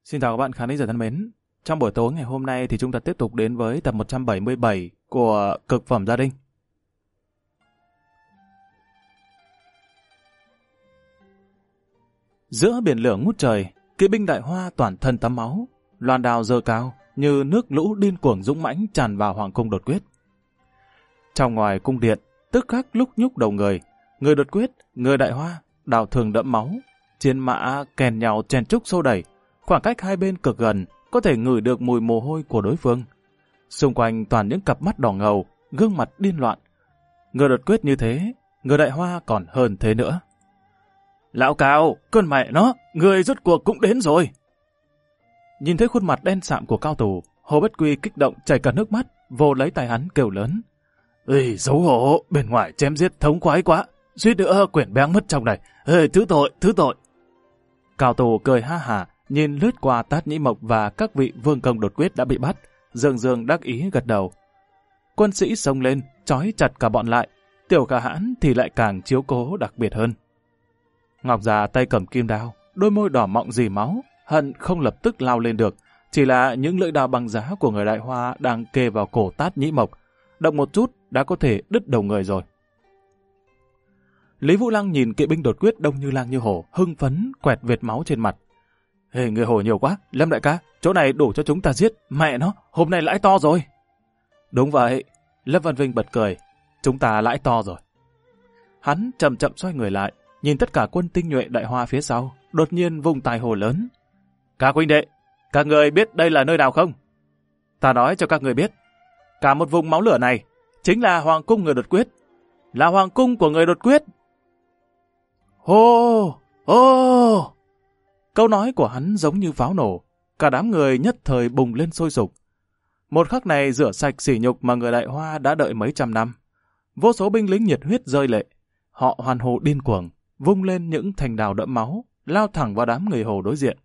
Xin chào các bạn khán giả thân mến. Trong buổi tối ngày hôm nay thì chúng ta tiếp tục đến với tập 177 của Cực phẩm gia đình. Giữa biển lửa ngút trời, kỵ binh Đại Hoa toàn thân tắm máu, loan đao giơ cao như nước lũ điên cuồng dũng mãnh tràn vào hoàng cung đột quyết. Trong ngoài cung điện, tức khắc lúc nhúc đầu người đột quyết, người Đại Hoa, đào thường đẫm máu, chiến mã kèn nhau chen trúc xô đẩy. Khoảng cách hai bên cực gần, có thể ngửi được mùi mồ hôi của đối phương. Xung quanh toàn những cặp mắt đỏ ngầu, gương mặt điên loạn. Người đột quyết như thế, người Đại Hoa còn hơn thế nữa. Lão Cao, cơn mẹ nó, người rốt cuộc cũng đến rồi. Nhìn thấy khuôn mặt đen sạm của Cao Tù, Hồ Bất Quy kích động chảy cả nước mắt, vô lấy tay hắn kêu lớn. Ê, xấu hổ, bên ngoài chém giết thống khoái quá, suýt nữa quyển béng mất trong này. Ê, thứ tội. Cao Tù cười ha hả, nhìn lướt qua Tát Nhĩ Mộc và các vị vương công đột quyết đã bị bắt, dương đắc ý gật đầu. Quân sĩ xông lên, trói chặt cả bọn lại, Tiểu Khả Hãn thì lại càng chiếu cố đặc biệt hơn. Ngọc già tay cầm kim đao, đôi môi đỏ mọng dì máu, hận không lập tức lao lên được, chỉ là những lưỡi đao băng giá của người Đại Hoa đang kề vào cổ Tát Nhĩ Mộc, động một chút đã có thể đứt đầu người rồi. Lý Vũ Lăng nhìn kỵ binh đột quyết đông như lang như hổ, hưng phấn quẹt vệt máu trên mặt. Ê, người hổ nhiều quá, Lâm đại ca, chỗ này đủ cho chúng ta giết, mẹ nó, hôm nay lãi to rồi. Đúng vậy, Lâm Văn Vinh bật cười, chúng ta lãi to rồi. Hắn chậm chậm xoay người lại, nhìn tất cả quân tinh nhuệ Đại Hoa phía sau, đột nhiên vung tài hồ lớn. Các huynh đệ, các người biết đây là nơi nào không? Ta nói cho các người biết, cả một vùng máu lửa này chính là hoàng cung người đột quyết, là hoàng cung của người đột quyết. Hô, hô! Câu nói của hắn giống như pháo nổ, cả đám người nhất thời bùng lên sôi sục. Một khắc này rửa sạch sỉ nhục mà người Đại Hoa đã đợi mấy trăm năm. Vô số binh lính nhiệt huyết rơi lệ, họ hoan hô điên cuồng, vung lên những thành đào đẫm máu, lao thẳng vào đám người Hồ đối diện.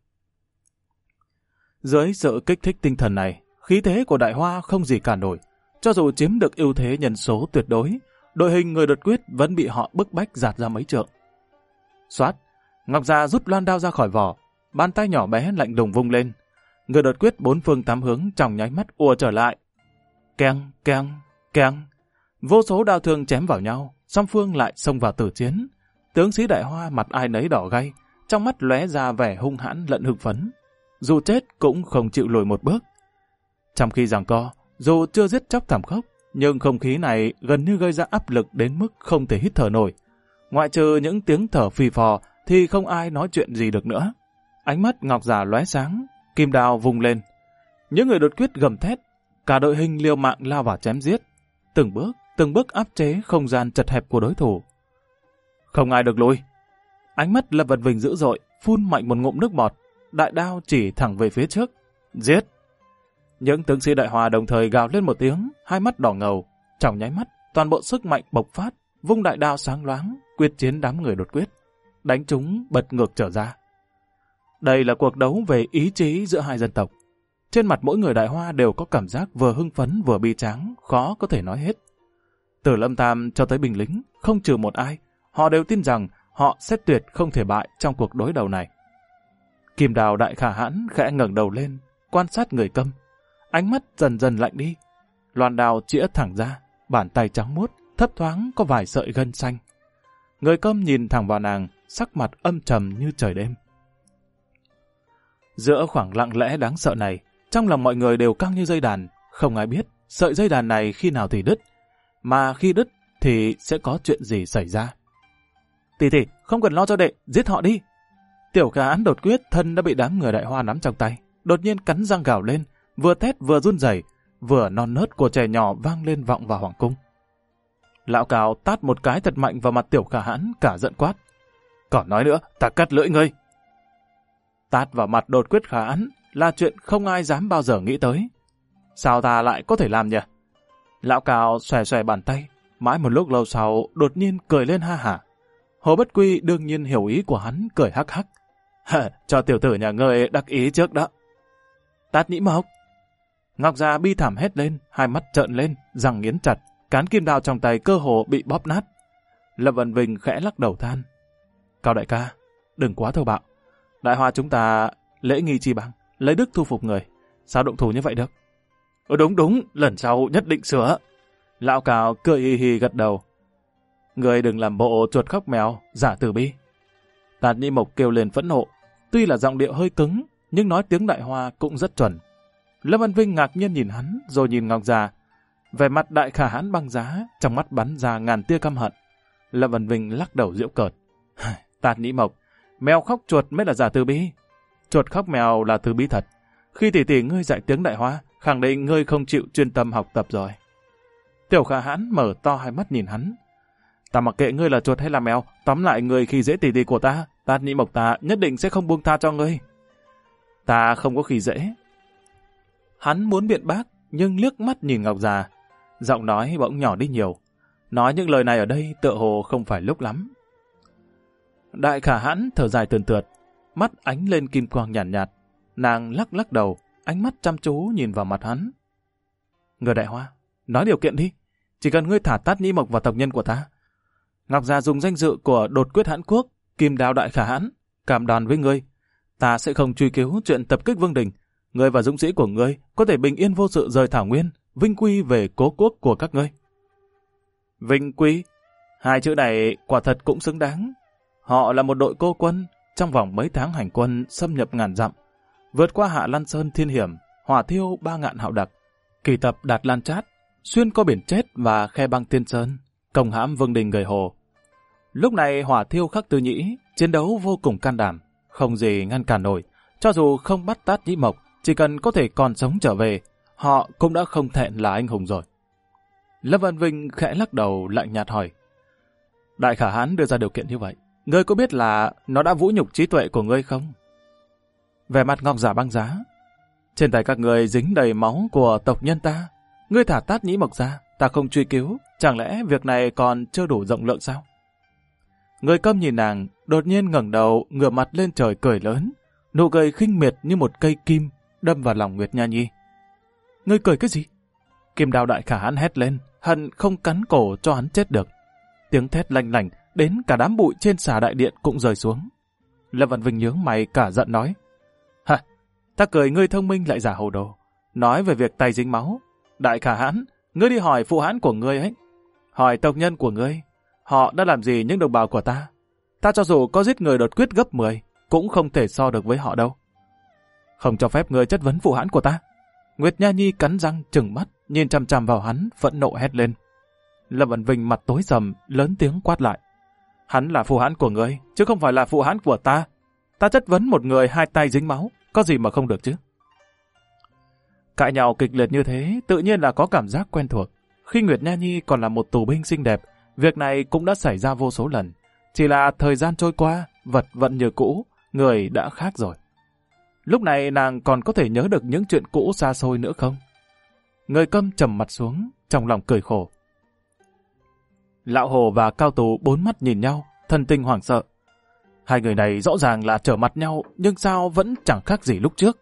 Dưới sự kích thích tinh thần này, khí thế của Đại Hoa không gì cản nổi. Cho dù chiếm được ưu thế nhân số tuyệt đối, đội hình người đột quyết vẫn bị họ bức bách dạt ra mấy trượng. Xoát, Ngọc Già rút loan đao ra khỏi vỏ, bàn tay nhỏ bé lạnh lùng vung lên. Người đột quyết bốn phương tám hướng trong nháy mắt ùa trở lại. Keng, keng, keng. Vô số đao thương chém vào nhau, song phương lại xông vào tử chiến. Tướng sĩ Đại Hoa mặt ai nấy đỏ gay, trong mắt lóe ra vẻ hung hãn lẫn hưng phấn. Dù chết cũng không chịu lùi một bước. Trong khi giằng co, dù chưa giết chóc thảm khốc, nhưng không khí này gần như gây ra áp lực đến mức không thể hít thở nổi. Ngoại trừ những tiếng thở phì phò thì không ai nói chuyện gì được nữa. Ánh mắt Ngọc Già lóe sáng, kim đao vung lên. Những người đột quyết gầm thét, cả đội hình liều mạng lao vào chém giết, từng bước áp chế không gian chật hẹp của đối thủ. Không ai được lùi. Ánh mắt Lâm Văn Vinh dữ dội, phun mạnh một ngụm nước bọt, đại đao chỉ thẳng về phía trước. Giết! Những tướng sĩ Đại Hoa đồng thời gào lên một tiếng, hai mắt đỏ ngầu. Trong nháy mắt, toàn bộ sức mạnh bộc phát, vung đại đao sáng loáng, quyết chiến đám người đột quyết, đánh chúng bật ngược trở ra. Đây là cuộc đấu về ý chí giữa hai dân tộc. Trên mặt mỗi người Đại Hoa đều có cảm giác vừa hưng phấn vừa bi tráng, khó có thể nói hết. Từ Lâm Tam cho tới binh lính, không trừ một ai, họ đều tin rằng họ sẽ tuyệt không thể bại trong cuộc đối đầu này. Kim đào Đại Khả Hãn khẽ ngẩng đầu lên, quan sát người Câm. Ánh mắt dần dần lạnh đi. Loan đao chĩa thẳng ra, bàn tay trắng muốt, thấp thoáng có vài sợi gân xanh. Người Câm nhìn thẳng vào nàng, sắc mặt âm trầm như trời đêm. Giữa khoảng lặng lẽ đáng sợ này, trong lòng mọi người đều căng như dây đàn, không ai biết sợi dây đàn này khi nào thì đứt, mà khi đứt thì sẽ có chuyện gì xảy ra. Tỷ, không cần lo cho đệ, giết họ đi. Tiểu Khả Hãn đột quyết thân đã bị đám người Đại Hoa nắm trong tay, đột nhiên cắn răng gào lên, vừa thét vừa run rẩy, vừa non nớt của trẻ nhỏ vang lên vọng vào hoàng cung. Lão Cao tát một cái thật mạnh vào mặt Tiểu Khả Hãn, cả giận quát. Còn nói nữa, ta cắt lưỡi ngươi. Tát vào mặt đột quyết Khả Hãn là chuyện không ai dám bao giờ nghĩ tới. Sao ta lại có thể làm nhỉ? Lão Cao xòe xòe bàn tay, mãi một lúc lâu sau đột nhiên cười lên ha hả. Hồ Bất Quy đương nhiên hiểu ý của hắn, cười hắc hắc. Cho tiểu tử nhà ngươi đắc ý trước đó. Tát Nhĩ Mộc! Ngọc Già bi thảm hét lên, hai mắt trợn lên, răng nghiến chặt, cán kim đao trong tay cơ hồ bị bóp nát. Lâm Văn Vinh khẽ lắc đầu than. Cao đại ca, đừng quá thô bạo. Đại Hoa chúng ta lễ nghi chi bằng, lấy đức thu phục người. Sao động thủ như vậy được? Đúng, lần sau nhất định sửa. Lão Cao cười hì hì gật đầu. Người đừng làm bộ chuột khóc mèo, giả từ bi. Tạt Nhĩ Mộc kêu lên phẫn nộ. Tuy là giọng điệu hơi cứng, nhưng nói tiếng Đại Hoa cũng rất chuẩn. Lâm Văn Vinh ngạc nhiên nhìn hắn, rồi nhìn Ngọc Già. Vẻ mặt Đại Khả Hãn băng giá, trong mắt bắn ra ngàn tia căm hận. Lâm Văn Vinh lắc đầu giễu cợt. Tạt Nhĩ Mộc, mèo khóc chuột mới là giả từ bi. Chuột khóc mèo là từ bi thật. Khi tỷ ngươi dạy tiếng Đại Hoa, khẳng định ngươi không chịu chuyên tâm học tập rồi. Tiểu Khả Hãn mở to hai mắt nhìn hắn. Ta mặc kệ ngươi là chuột hay là mèo, tóm lại ngươi khi dễ tỷ của ta, Tạt Nhĩ Mộc ta nhất định sẽ không buông tha cho ngươi. Ta không có khi dễ. Hắn muốn biện bác, nhưng liếc mắt nhìn Ngọc Già, giọng nói bỗng nhỏ đi nhiều. Nói những lời này ở đây tựa hồ không phải lúc lắm. Đại Khả Hãn thở dài tườn tượt, mắt ánh lên kim quang nhàn nhạt, nàng lắc đầu, ánh mắt chăm chú nhìn vào mặt hắn. Người Đại Hoa, nói điều kiện đi, chỉ cần ngươi thả Tát Nhĩ Mộc vào tộc nhân của ta. Ngọc Già dùng danh dự của đột quyết Hãn Quốc, Kim Đao Đại Khả Hãn, cam đoan với ngươi, ta sẽ không truy cứu chuyện tập kích Vương Đình. Ngươi và dũng sĩ của ngươi có thể bình yên vô sự rời Thảo Nguyên, vinh quy về cố quốc của các ngươi. Vinh quy, hai chữ này quả thật cũng xứng đáng. Họ là một đội cô quân, trong vòng mấy tháng hành quân xâm nhập ngàn dặm, vượt qua Hạ Lan Sơn thiên hiểm, hỏa thiêu 3 ngạn hạo đặc, kỳ tập Đạt Lan Chát, xuyên qua biển chết và khe băng Tiên Sơn, công hãm Vương Đình Gầy Hồ. Lúc này hỏa thiêu Khắc Tư Nhĩ chiến đấu vô cùng can đảm, không gì ngăn cản nổi. Cho dù không bắt Tát Nhĩ Mộc, chỉ cần có thể còn sống trở về, họ cũng đã không thẹn là anh hùng rồi. Lâm Văn Vinh khẽ lắc đầu lạnh nhạt hỏi. Đại Khả Hãn đưa ra điều kiện như vậy, ngươi có biết là nó đã vũ nhục trí tuệ của ngươi không? Vẻ mặt Ngọc Già băng giá. Trên tay các ngươi dính đầy máu của tộc nhân ta. Ngươi thả Tát Nhĩ Mộc ra, ta không truy cứu. Chẳng lẽ việc này còn chưa đủ rộng lượng sao? Người Câm nhìn nàng, đột nhiên ngẩng đầu, ngửa mặt lên trời cười lớn. Nụ cười khinh miệt như một cây kim, đâm vào lòng Nguyệt Nha Nhi. Ngươi cười cái gì? Kim Đao Đại Khả Hãn hét lên, hận không cắn cổ cho hắn chết được. Tiếng thét lanh lảnh, đến cả đám bụi trên xà đại điện cũng rơi xuống. Lâm Văn Vinh nhướng mày cả giận nói. Hả, ta cười ngươi thông minh lại giả hồ đồ. Nói về việc tay dính máu. Đại Khả Hãn, ngươi đi hỏi phụ hãn của ngươi ấy. Hỏi tộc nhân của ngươi, họ đã làm gì những đồng bào của ta? Ta cho dù có giết người đột quyết gấp 10, cũng không thể so được với họ đâu. Không cho phép ngươi chất vấn phụ hãn của ta. Nguyệt Nha Nhi cắn răng trừng mắt, nhìn chằm chằm vào hắn, phẫn nộ hét lên. Lâm Văn Vinh mặt tối sầm, lớn tiếng quát lại. Hắn là phụ hãn của ngươi, chứ không phải là phụ hãn của ta. Ta chất vấn một người hai tay dính máu, có gì mà không được chứ? Cãi nhau kịch liệt như thế, tự nhiên là có cảm giác quen thuộc. Khi Nguyệt Nha Nhi còn là một tù binh xinh đẹp, việc này cũng đã xảy ra vô số lần. Chỉ là thời gian trôi qua, vật vẫn như cũ, người đã khác rồi. Lúc này nàng còn có thể nhớ được những chuyện cũ xa xôi nữa không? Người Câm trầm mặt xuống, trong lòng cười khổ. Lão Hồ và Cao Tù bốn mắt nhìn nhau, thần tình hoảng sợ. Hai người này rõ ràng là trở mặt nhau, nhưng sao vẫn chẳng khác gì lúc trước.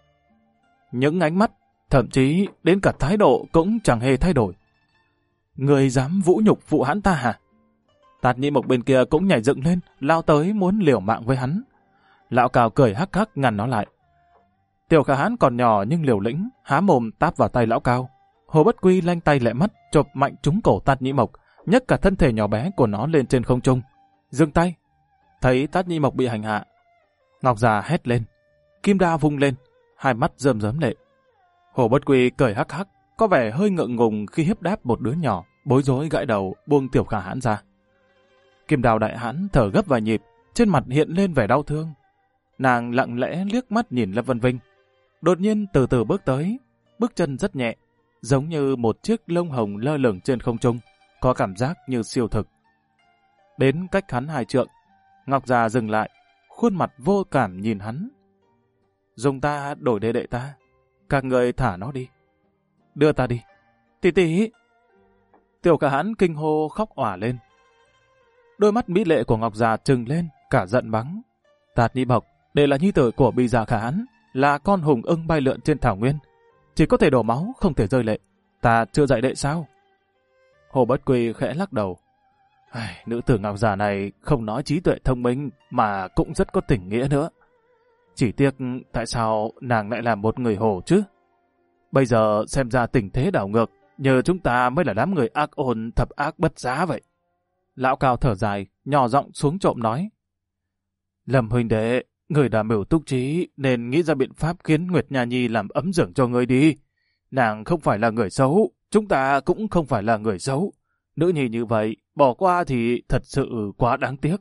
Những ánh mắt, thậm chí đến cả thái độ cũng chẳng hề thay đổi. Người dám vũ nhục phụ hãn ta hả? Tát Nhĩ Mộc bên kia cũng nhảy dựng lên, lao tới muốn liều mạng với hắn. Lão Cao cười hắc hắc ngăn nó lại. Tiểu Khả Hãn còn nhỏ nhưng liều lĩnh, há mồm táp vào tay Lão Cao. Hồ Bất Quy lanh tay lẹ mắt, chộp mạnh trúng cổ Tát Nhĩ Mộc, nhấc cả thân thể nhỏ bé của nó lên trên không trung. Dừng tay. Thấy Tát Nhĩ Mộc bị hành hạ, Ngọc Già hét lên, kim đao vung lên, hai mắt rơm rớm lệ. Hồ Bất Quy cười hắc hắc, có vẻ hơi ngượng ngùng khi hiếp đáp một đứa nhỏ, bối rối gãi đầu buông Tiểu Khả Hãn ra. Kim Đao Đại Hãn thở gấp vài nhịp, trên mặt hiện lên vẻ đau thương. Nàng lặng lẽ liếc mắt nhìn Lâm Văn Vinh, đột nhiên từ từ bước tới, bước chân rất nhẹ, giống như một chiếc lông hồng lơ lửng trên không trung, có cảm giác như siêu thực. Đến cách hắn 2 trượng, Ngọc Già dừng lại, khuôn mặt vô cảm nhìn hắn. Dùng ta đổi đệ đệ ta, các người thả nó đi. Đưa ta đi. Tỷ tỷ. Tiểu Khả Hãn kinh hô khóc òa lên. Đôi mắt mỹ lệ của Ngọc Già trừng lên, cả giận mắng. Tát Nhĩ Mộc, đệ là nhi tử của Bì Già Khả Hãn, là con hùng ưng bay lượn trên thảo nguyên. Chỉ có thể đổ máu, không thể rơi lệ. Ta chưa dạy đệ sao? Hồ Bất Quy khẽ lắc đầu. Nữ tử Ngọc Già này không nói trí tuệ thông minh mà cũng rất có tình nghĩa nữa. Chỉ tiếc tại sao nàng lại là một người hồ chứ? Bây giờ xem ra tình thế đảo ngược, nhờ chúng ta mới là đám người ác ôn thập ác bất giá vậy. Lão Cao thở dài, nhỏ giọng xuống trộm nói. Lâm huynh đệ, người đã mưu túc trí nên nghĩ ra biện pháp khiến Nguyệt Nha Nhi làm ấm dưỡng cho người đi. Nàng không phải là người xấu, chúng ta cũng không phải là người xấu. Nữ nhi như vậy, bỏ qua thì thật sự quá đáng tiếc.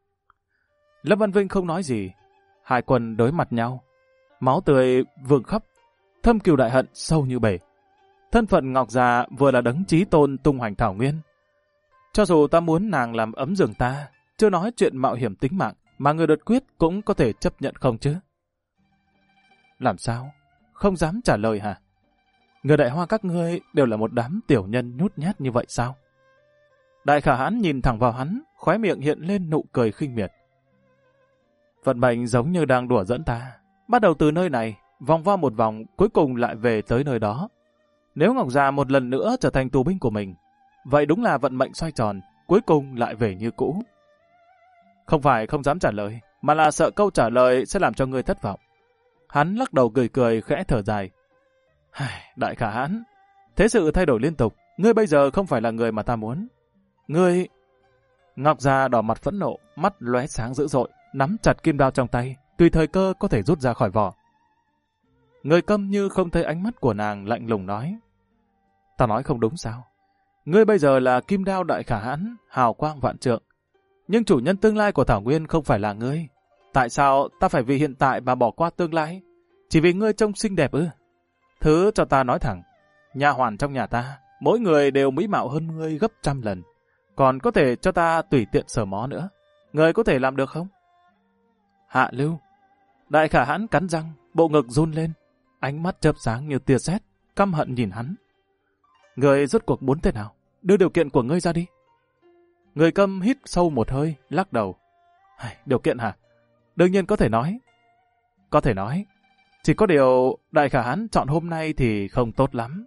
Lâm Văn Vinh không nói gì. Hai quân đối mặt nhau. Máu tươi vương khắp, thâm cừu đại hận sâu như bể. Thân phận Ngọc Già vừa là đấng chí tôn tung hoành thảo nguyên. Cho dù ta muốn nàng làm ấm giường ta, chưa nói chuyện mạo hiểm tính mạng, mà người đột quyết cũng có thể chấp nhận không chứ? Làm sao? Không dám trả lời hả? Người Đại Hoa các ngươi đều là một đám tiểu nhân nhút nhát như vậy sao? Đại Khả Hãn nhìn thẳng vào hắn, khóe miệng hiện lên nụ cười khinh miệt. Vận mệnh giống như đang đùa dẫn ta. Bắt đầu từ nơi này, vòng vo một vòng, cuối cùng lại về tới nơi đó. Nếu Ngọc Già một lần nữa trở thành tù binh của mình, vậy đúng là vận mệnh xoay tròn, cuối cùng lại về như cũ. Không phải không dám trả lời, mà là sợ câu trả lời sẽ làm cho ngươi thất vọng. Hắn lắc đầu cười cười khẽ thở dài. Đại Khả Hãn, thế sự thay đổi liên tục, ngươi bây giờ không phải là người mà ta muốn. Ngươi... Ngọc Già đỏ mặt phẫn nộ, mắt lóe sáng dữ dội, nắm chặt kim đao trong tay, tùy thời cơ có thể rút ra khỏi vỏ. Người Câm như không thấy ánh mắt của nàng, lạnh lùng nói. Ta nói không đúng sao? Ngươi bây giờ là kim đao Đại Khả Hãn, hào quang vạn trượng. Nhưng chủ nhân tương lai của Thảo Nguyên không phải là ngươi. Tại sao ta phải vì hiện tại mà bỏ qua tương lai? Chỉ vì ngươi trông xinh đẹp ư? Thứ cho ta nói thẳng, nha hoàn trong nhà ta, mỗi người đều mỹ mạo hơn ngươi gấp 100 lần. Còn có thể cho ta tùy tiện sờ mó nữa. Ngươi có thể làm được không? Hạ lưu. Đại Khả Hãn cắn răng, bộ ngực run lên. Ánh mắt chớp sáng như tia sét, căm hận nhìn hắn. Ngươi rốt cuộc muốn thế nào? Đưa điều kiện của ngươi ra đi. Người Câm hít sâu một hơi, lắc đầu. Điều kiện hả? Đương nhiên có thể nói. Có thể nói. Chỉ có điều Đại Khả Hãn chọn hôm nay thì không tốt lắm.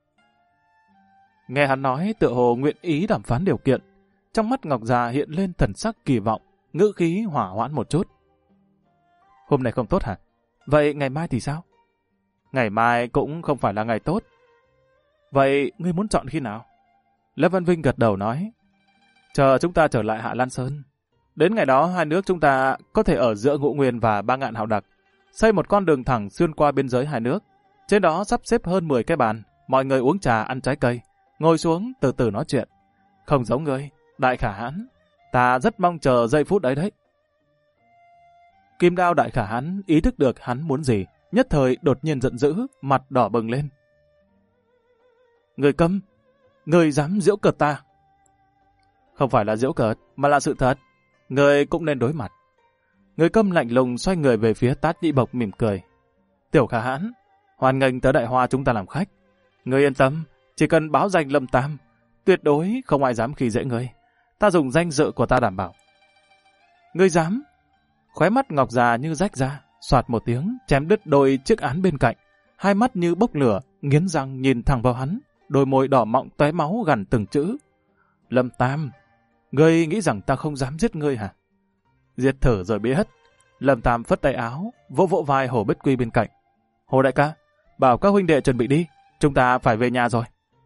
Nghe hắn nói tựa hồ nguyện ý đàm phán điều kiện. Trong mắt Ngọc Già hiện lên thần sắc kỳ vọng, ngữ khí hỏa hoãn một chút. Hôm nay không tốt hả? Vậy ngày mai thì sao? Ngày mai cũng không phải là ngày tốt. Vậy ngươi muốn chọn khi nào? Lâm Văn Vinh gật đầu nói. Chờ chúng ta trở lại Hạ Lan Sơn. Đến ngày đó hai nước chúng ta có thể ở giữa Ngũ Nguyên và Ba Ngạn Hào Đặc, xây một con đường thẳng xuyên qua biên giới hai nước. Trên đó sắp xếp hơn 10 cái bàn, mọi người uống trà ăn trái cây, ngồi xuống từ từ nói chuyện. Không giống ngươi, Đại Khả Hãn, ta rất mong chờ giây phút ấy đấy. Kim đao Đại Khả Hãn ý thức được hắn muốn gì, nhất thời đột nhiên giận dữ, mặt đỏ bừng lên. Người Câm, người dám giễu cợt ta? Không phải là giễu cợt, mà là sự thật. Người cũng nên đối mặt. Người Câm lạnh lùng xoay người về phía Tát Nhĩ Bộc mỉm cười. Tiểu Khả Hãn, hoan nghênh tới Đại Hoa chúng ta làm khách. Người yên tâm, chỉ cần báo danh Lâm Tam, tuyệt đối không ai dám khi dễ người. Ta dùng danh dự của ta đảm bảo. Người dám? Khóe mắt Ngọc Già như rách ra, soạt một tiếng, chém đứt đôi chiếc án bên cạnh. Hai mắt như bốc lửa, nghiến răng nhìn thẳng vào hắn, đôi môi đỏ mọng tóe máu gằn từng chữ. Lâm Tam, ngươi nghĩ rằng ta không dám giết ngươi hả? Giết thử rồi biết. Lâm Tam phất tay áo, vỗ vỗ vai Hồ Bích Quy bên cạnh. Hồ đại ca, bảo các huynh đệ chuẩn bị đi, chúng ta phải về nhà rồi.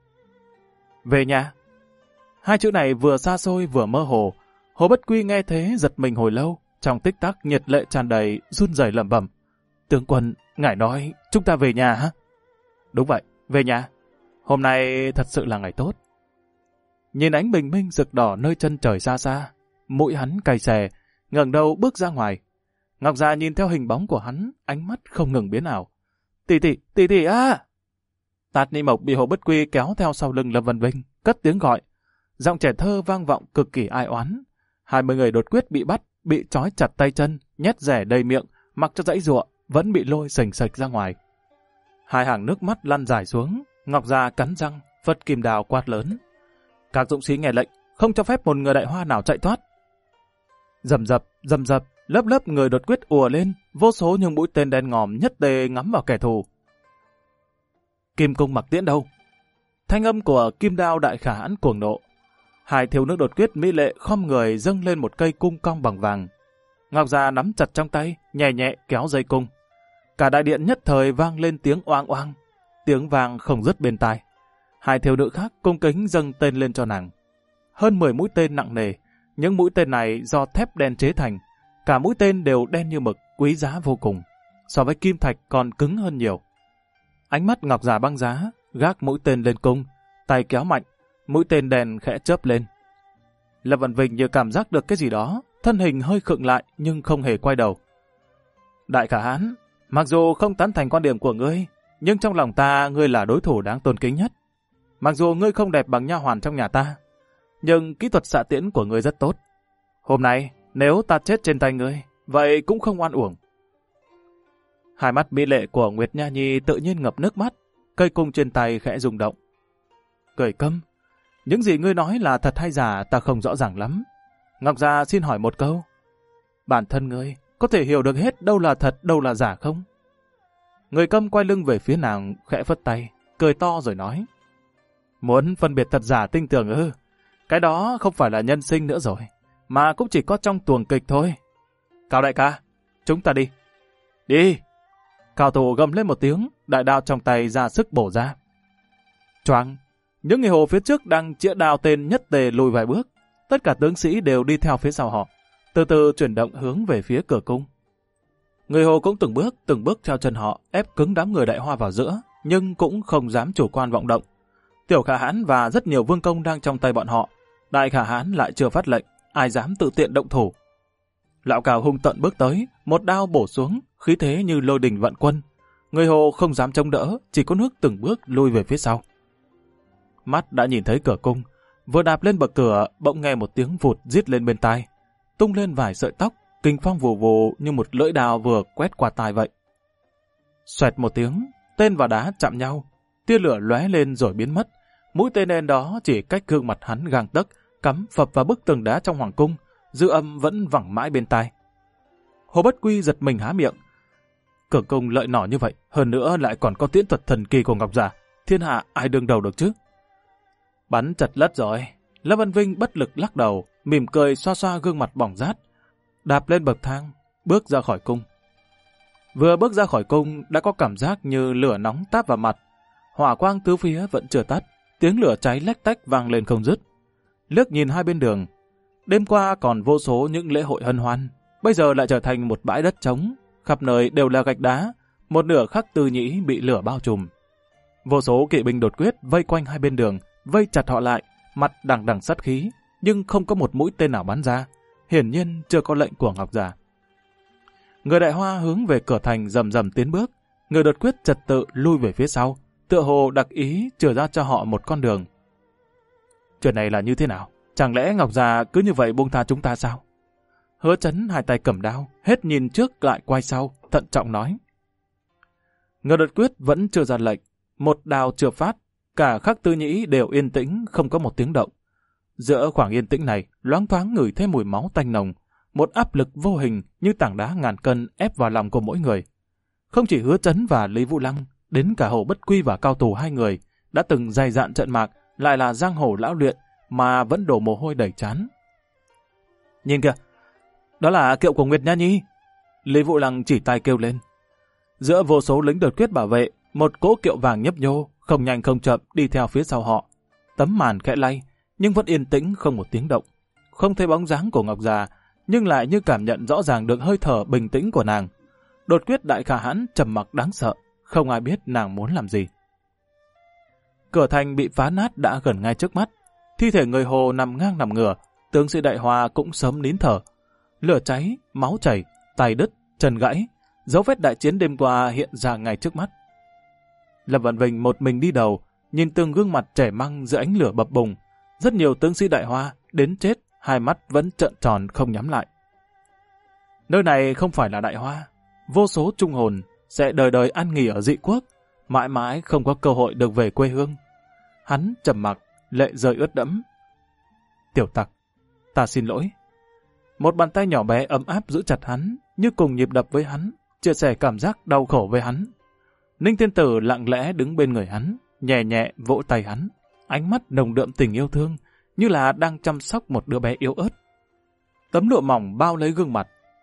Về nhà? Hai chữ này vừa xa xôi vừa mơ hồ. Hồ Bích Quy nghe thế giật mình hồi lâu, trong tích tắc nhiệt lệ tràn đầy, run rẩy lẩm bẩm. Tướng quân, ngài nói chúng ta về nhà hả? Đúng vậy, về nhà. Hôm nay thật sự là ngày tốt. Nhìn ánh bình minh rực đỏ nơi chân trời xa xa, mũi hắn cay xè, ngẩng đầu bước ra ngoài. Ngọc Già nhìn theo hình bóng của hắn, ánh mắt không ngừng biến ảo. Tỷ tỷ á! Tát Nhĩ Mộc bị Hồ Bất Quy kéo theo sau lưng Lâm Văn Vinh, cất tiếng gọi. Giọng trẻ thơ vang vọng cực kỳ ai oán. 20 người đột quyết bị bắt, bị trói chặt tay chân, nhét rẻ đầy miệng, mặc cho dãy giụa, vẫn bị lôi sềnh sệch ra ngoài. Hai hàng nước mắt lăn dài xuống, Ngọc Già cắn răng, phất kim đào quát lớn. Các dũng sĩ nghe lệnh, không cho phép một người Đại Hoa nào chạy thoát. Rầm rập, lớp lớp người đột quyết ùa lên, vô số những mũi tên đen ngòm nhất tề ngắm vào kẻ thù. Kim cung mặc tiễn đâu? Thanh âm của kim đao Đại Khả Hãn cuồng nộ. Hai thiếu nữ đột quyết mỹ lệ khom người dâng lên một cây cung cong bằng vàng. Ngọc Già nắm chặt trong tay, nhẹ nhẹ kéo dây cung. Cả đại điện nhất thời vang lên tiếng oang oang, tiếng vang không dứt bên tai. Hai thiếu nữ khác cung kính dâng tên lên cho nàng. Hơn 10 mũi tên nặng nề, những mũi tên này do thép đen chế thành, cả mũi tên đều đen như mực, quý giá vô cùng, so với kim thạch còn cứng hơn nhiều. Ánh mắt Ngọc Già băng giá, gác mũi tên lên cung, tay kéo mạnh, mũi tên đèn khẽ chớp lên. Lâm Vân Vinh như cảm giác được cái gì đó, thân hình hơi khựng lại nhưng không hề quay đầu. Đại Khả Hãn, mặc dù không tán thành quan điểm của ngươi, nhưng trong lòng ta ngươi là đối thủ đáng tôn kính nhất. Mặc dù ngươi không đẹp bằng nha hoàn trong nhà ta, nhưng kỹ thuật xạ tiễn của ngươi rất tốt. Hôm nay, nếu ta chết trên tay ngươi, vậy cũng không oan uổng. Hai mắt mỹ lệ của Nguyệt Nha Nhi tự nhiên ngập nước mắt, cây cung trên tay khẽ rung động. Cười câm, những gì ngươi nói là thật hay giả ta không rõ ràng lắm. Ngọc Già xin hỏi một câu. Bản thân ngươi có thể hiểu được hết đâu là thật, đâu là giả không? Người câm quay lưng về phía nàng, khẽ phất tay, cười to rồi nói. Muốn phân biệt thật giả tinh tường ư? Cái đó không phải là nhân sinh nữa rồi, mà cũng chỉ có trong tuồng kịch thôi. Cao đại ca, chúng ta đi. Đi! Cao thủ gầm lên một tiếng, đại đao trong tay ra sức bổ ra. Choang! Những người hồ phía trước đang chĩa đao tên nhất tề lùi vài bước. Tất cả tướng sĩ đều đi theo phía sau họ, từ từ chuyển động hướng về phía cửa cung. Người hồ cũng từng bước theo chân họ, ép cứng đám người Đại Hoa vào giữa, nhưng cũng không dám chủ quan vọng động. Tiểu Khả Hãn và rất nhiều vương công đang trong tay bọn họ. Đại Khả Hãn lại chưa phát lệnh, ai dám tự tiện động thủ. Lão Cào hung tận bước tới, một đao bổ xuống, khí thế như lôi đình vạn quân. Người hồ không dám chống đỡ, chỉ có nước từng bước lui về phía sau. Mắt đã nhìn thấy cửa cung, vừa đạp lên bậc cửa, bỗng nghe một tiếng vụt rít lên bên tai, tung lên vài sợi tóc, kinh phong vù vù như một lưỡi đao vừa quét qua tai vậy. Xoẹt một tiếng, tên và đá chạm nhau, tia lửa lóe lên rồi biến mất. Mũi tên đen đó chỉ cách gương mặt hắn gang tấc, cắm phập vào bức tường đá trong hoàng cung, dư âm vẫn vẳng mãi bên tai. Hồ Bất Quy giật mình há miệng. Cửa cung lợi nỏ như vậy, hơn nữa lại còn có tiễn thuật thần kỳ của Ngọc Già, thiên hạ ai đương đầu được chứ? Bắn chật lất rồi. Lâm Vân Vinh bất lực lắc đầu, mỉm cười xoa xoa gương mặt bỏng rát, đạp lên bậc thang, bước ra khỏi cung. Vừa bước ra khỏi cung đã có cảm giác như lửa nóng táp vào mặt. Hỏa quang tứ phía vẫn chưa tắt, tiếng lửa cháy lách tách vang lên không dứt. Liếc nhìn hai bên đường, đêm qua còn vô số những lễ hội hân hoan, bây giờ lại trở thành một bãi đất trống, khắp nơi đều là gạch đá, một nửa khắc Tư Nhĩ bị lửa bao trùm. Vô số kỵ binh đột quyết vây quanh hai bên đường, vây chặt họ lại, mặt đằng đằng sát khí, nhưng không có một mũi tên nào bắn ra, hiển nhiên chưa có lệnh của Ngọc Già. Người Đại Hoa hướng về cửa thành rầm rầm tiến bước, người đột quyết trật tự lui về phía sau, tựa hồ đặc ý chừa ra cho họ một con đường. Chuyện này là như thế nào? Chẳng lẽ Ngọc Già cứ như vậy buông tha chúng ta sao? Hứa Chấn hai tay cầm đao, hết nhìn trước lại quay sau, thận trọng nói. Người đột quyết vẫn chưa ra lệnh, một đao chưa phát, cả khắc Tư Nhĩ đều yên tĩnh, không có một tiếng động. Giữa khoảng yên tĩnh này, loáng thoáng ngửi thấy mùi máu tanh nồng, một áp lực vô hình như tảng đá ngàn cân ép vào lòng của mỗi người. Không chỉ Hứa Chấn và Lý Vũ Lăng, đến cả Hồ Bất Quy và Cao Tù hai người đã từng dày dạn trận mạc, lại là giang hồ lão luyện mà vẫn đổ mồ hôi đầy trán. Nhìn kìa, đó là kiệu của Nguyệt Nha Nhi. Lý Vũ Lăng chỉ tay kêu lên. Giữa vô số lính đột quyết bảo vệ, một cỗ kiệu vàng nhấp nhô, không nhanh không chậm đi theo phía sau họ. Tấm màn khẽ lay, nhưng vẫn yên tĩnh không một tiếng động. Không thấy bóng dáng của Ngọc Già, nhưng lại như cảm nhận rõ ràng được hơi thở bình tĩnh của nàng. Đột quyết Đại Khả Hãn trầm mặc đáng sợ, không ai biết nàng muốn làm gì. Cửa thành bị phá nát đã gần ngay trước mắt. Thi thể người Hồ nằm ngang nằm ngửa, tướng sĩ Đại Hoa cũng sớm nín thở. Lửa cháy, máu chảy, tay đứt, chân gãy, dấu vết đại chiến đêm qua hiện ra ngay trước mắt. Lâm Vân Vinh một mình đi đầu, nhìn từng gương mặt trẻ măng giữa ánh lửa bập bùng. Rất nhiều tướng sĩ Đại Hoa đến chết, hai mắt vẫn trợn tròn không nhắm lại. Nơi này không phải là Đại Hoa, vô số trung hồn sẽ đời đời an nghỉ ở dị quốc, mãi mãi không có cơ hội được về quê hương. Hắn trầm mặc, lệ rơi ướt đẫm. Tiểu tặc, ta xin lỗi. Một bàn tay nhỏ bé ấm áp giữ chặt hắn, như cùng nhịp đập với hắn, chia sẻ cảm giác đau khổ với hắn. Ninh Thiên Tử lặng lẽ đứng bên người hắn, nhẹ nhẹ vỗ tay hắn, ánh mắt nồng đượm tình yêu thương, như là đang chăm sóc một đứa bé yếu ớt. Tấm lụa mỏng bao lấy gương mặt,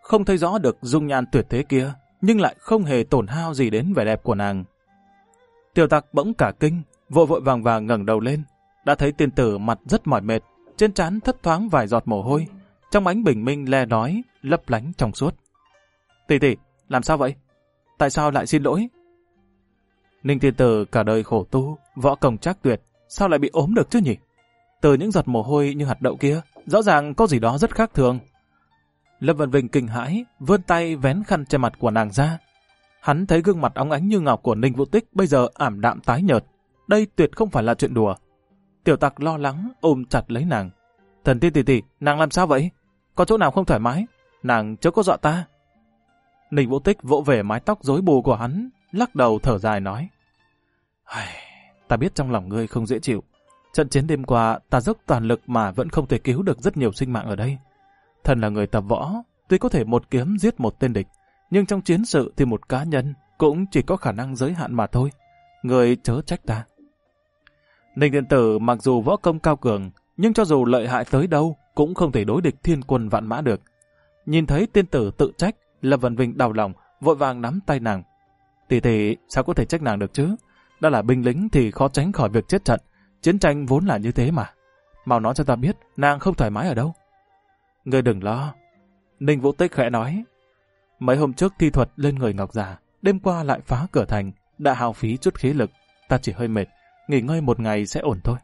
không thấy rõ được dung nhan tuyệt thế kia, nhưng lại không hề tổn hao gì đến vẻ đẹp của nàng. Tiểu Tặc bỗng cả kinh, vội vội vàng vàng ngẩng đầu lên, đã thấy tiên tử mặt rất mỏi mệt, trên trán thấp thoáng vài giọt mồ hôi, trong ánh bình minh le lói, lấp lánh trong suốt. Tỷ tỷ, làm sao vậy? Tại sao lại xin lỗi? Ninh tiên tử cả đời khổ tu, võ công trác tuyệt, sao lại bị ốm được chứ nhỉ? Từ những giọt mồ hôi như hạt đậu kia, rõ ràng có gì đó rất khác thường. Lâm Vân Vinh kinh hãi, vươn tay vén khăn che mặt của nàng ra. Hắn thấy gương mặt óng ánh như ngọc của Ninh Vũ Tích bây giờ ảm đạm tái nhợt. Đây tuyệt không phải là chuyện đùa. Tiểu Tặc lo lắng ôm chặt lấy nàng. Thần tiên tỷ tỷ, nàng làm sao vậy? Có chỗ nào không thoải mái? Nàng chớ có dọa ta. Ninh Vũ Tích vỗ về mái tóc rối bù của hắn, lắc đầu thở dài nói: Ta biết trong lòng ngươi không dễ chịu. Trận chiến đêm qua ta dốc toàn lực mà vẫn không thể cứu được rất nhiều sinh mạng ở đây. Thần là người tập võ, tuy có thể một kiếm giết một tên địch, nhưng trong chiến sự thì một cá nhân cũng chỉ có khả năng giới hạn mà thôi. Người chớ trách ta. Ninh Điện Tử mặc dù võ công cao cường, nhưng cho dù lợi hại tới đâu cũng không thể đối địch thiên quân vạn mã được. Nhìn thấy tiên tử tự trách, Lâm Vân Vinh đau lòng, vội vàng nắm tay nàng. Tỷ tỷ, sao có thể trách nàng được chứ? Đã là binh lính thì khó tránh khỏi việc chết trận. Chiến tranh vốn là như thế mà. Mau nói cho ta biết, nàng không thoải mái ở đâu. Ngươi đừng lo. Ninh Vũ Tích khẽ nói. Mấy hôm trước thi thuật lên người Ngọc Già, đêm qua lại phá cửa thành, đã hao phí chút khí lực. Ta chỉ hơi mệt, nghỉ ngơi một ngày sẽ ổn thôi.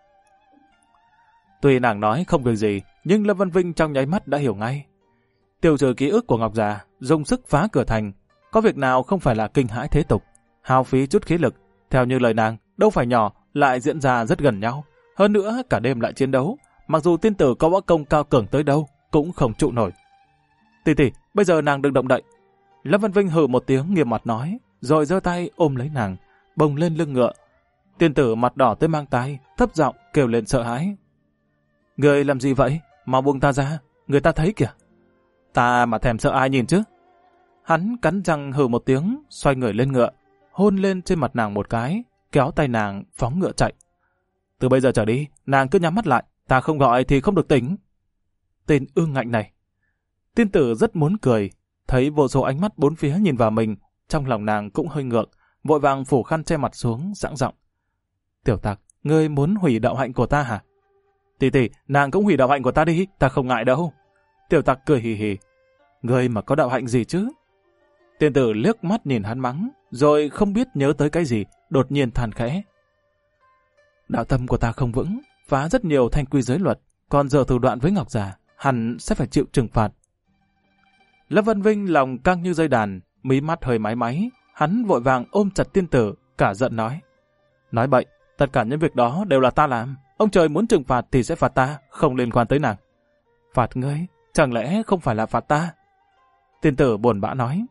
Tuy nàng nói không việc gì, nhưng Lâm Vân Vinh trong nháy mắt đã hiểu ngay. Tiêu trừ ký ức của Ngọc Già, dùng sức phá cửa thành, có việc nào không phải là kinh hãi thế tục, hao phí chút khí lực. Theo như lời nàng, đâu phải nhỏ, lại diễn ra rất gần nhau. Hơn nữa, cả đêm lại chiến đấu, mặc dù tiên tử có võ công cao cường tới đâu, cũng không trụ nổi. Tỷ tỷ, bây giờ nàng đừng động đậy. Lâm Vân Vinh hừ một tiếng nghiêm mặt nói, rồi giơ tay ôm lấy nàng, bồng lên lưng ngựa. Tiên tử mặt đỏ tới mang tai, thấp giọng kêu lên sợ hãi. Người làm gì vậy? Mau buông ta ra, người ta thấy kìa. Ta mà thèm sợ ai nhìn chứ? Hắn cắn răng hừ một tiếng, xoay người lên ngựa, hôn lên trên mặt nàng một cái, kéo tay nàng phóng ngựa chạy. Từ bây giờ trở đi, nàng cứ nhắm mắt lại, ta không gọi thì không được tỉnh. Tên ương ngạnh này. Tiên tử rất muốn cười, thấy vô số ánh mắt bốn phía nhìn vào mình, trong lòng nàng cũng hơi ngượng, vội vàng phủ khăn che mặt xuống, giãng giọng. Tiểu Tặc, ngươi muốn hủy đạo hạnh của ta hả? Tỷ tỷ, nàng cũng hủy đạo hạnh của ta đi, ta không ngại đâu. Tiểu Tặc cười hì hì. Ngươi mà có đạo hạnh gì chứ? Tiên tử liếc mắt nhìn hắn mắng, rồi không biết nhớ tới cái gì, đột nhiên than khẽ. Đạo tâm của ta không vững, phá rất nhiều thanh quy giới luật, còn giờ thủ đoạn với Ngọc Già, hẳn sẽ phải chịu trừng phạt. Lâm Vân Vinh lòng căng như dây đàn, mí mắt hơi máy máy, hắn vội vàng ôm chặt tiên tử, cả giận nói. Nói bậy, tất cả những việc đó đều là ta làm, ông trời muốn trừng phạt thì sẽ phạt ta, không liên quan tới nàng. Phạt ngươi, chẳng lẽ không phải là phạt ta? Tiên tử buồn bã nói.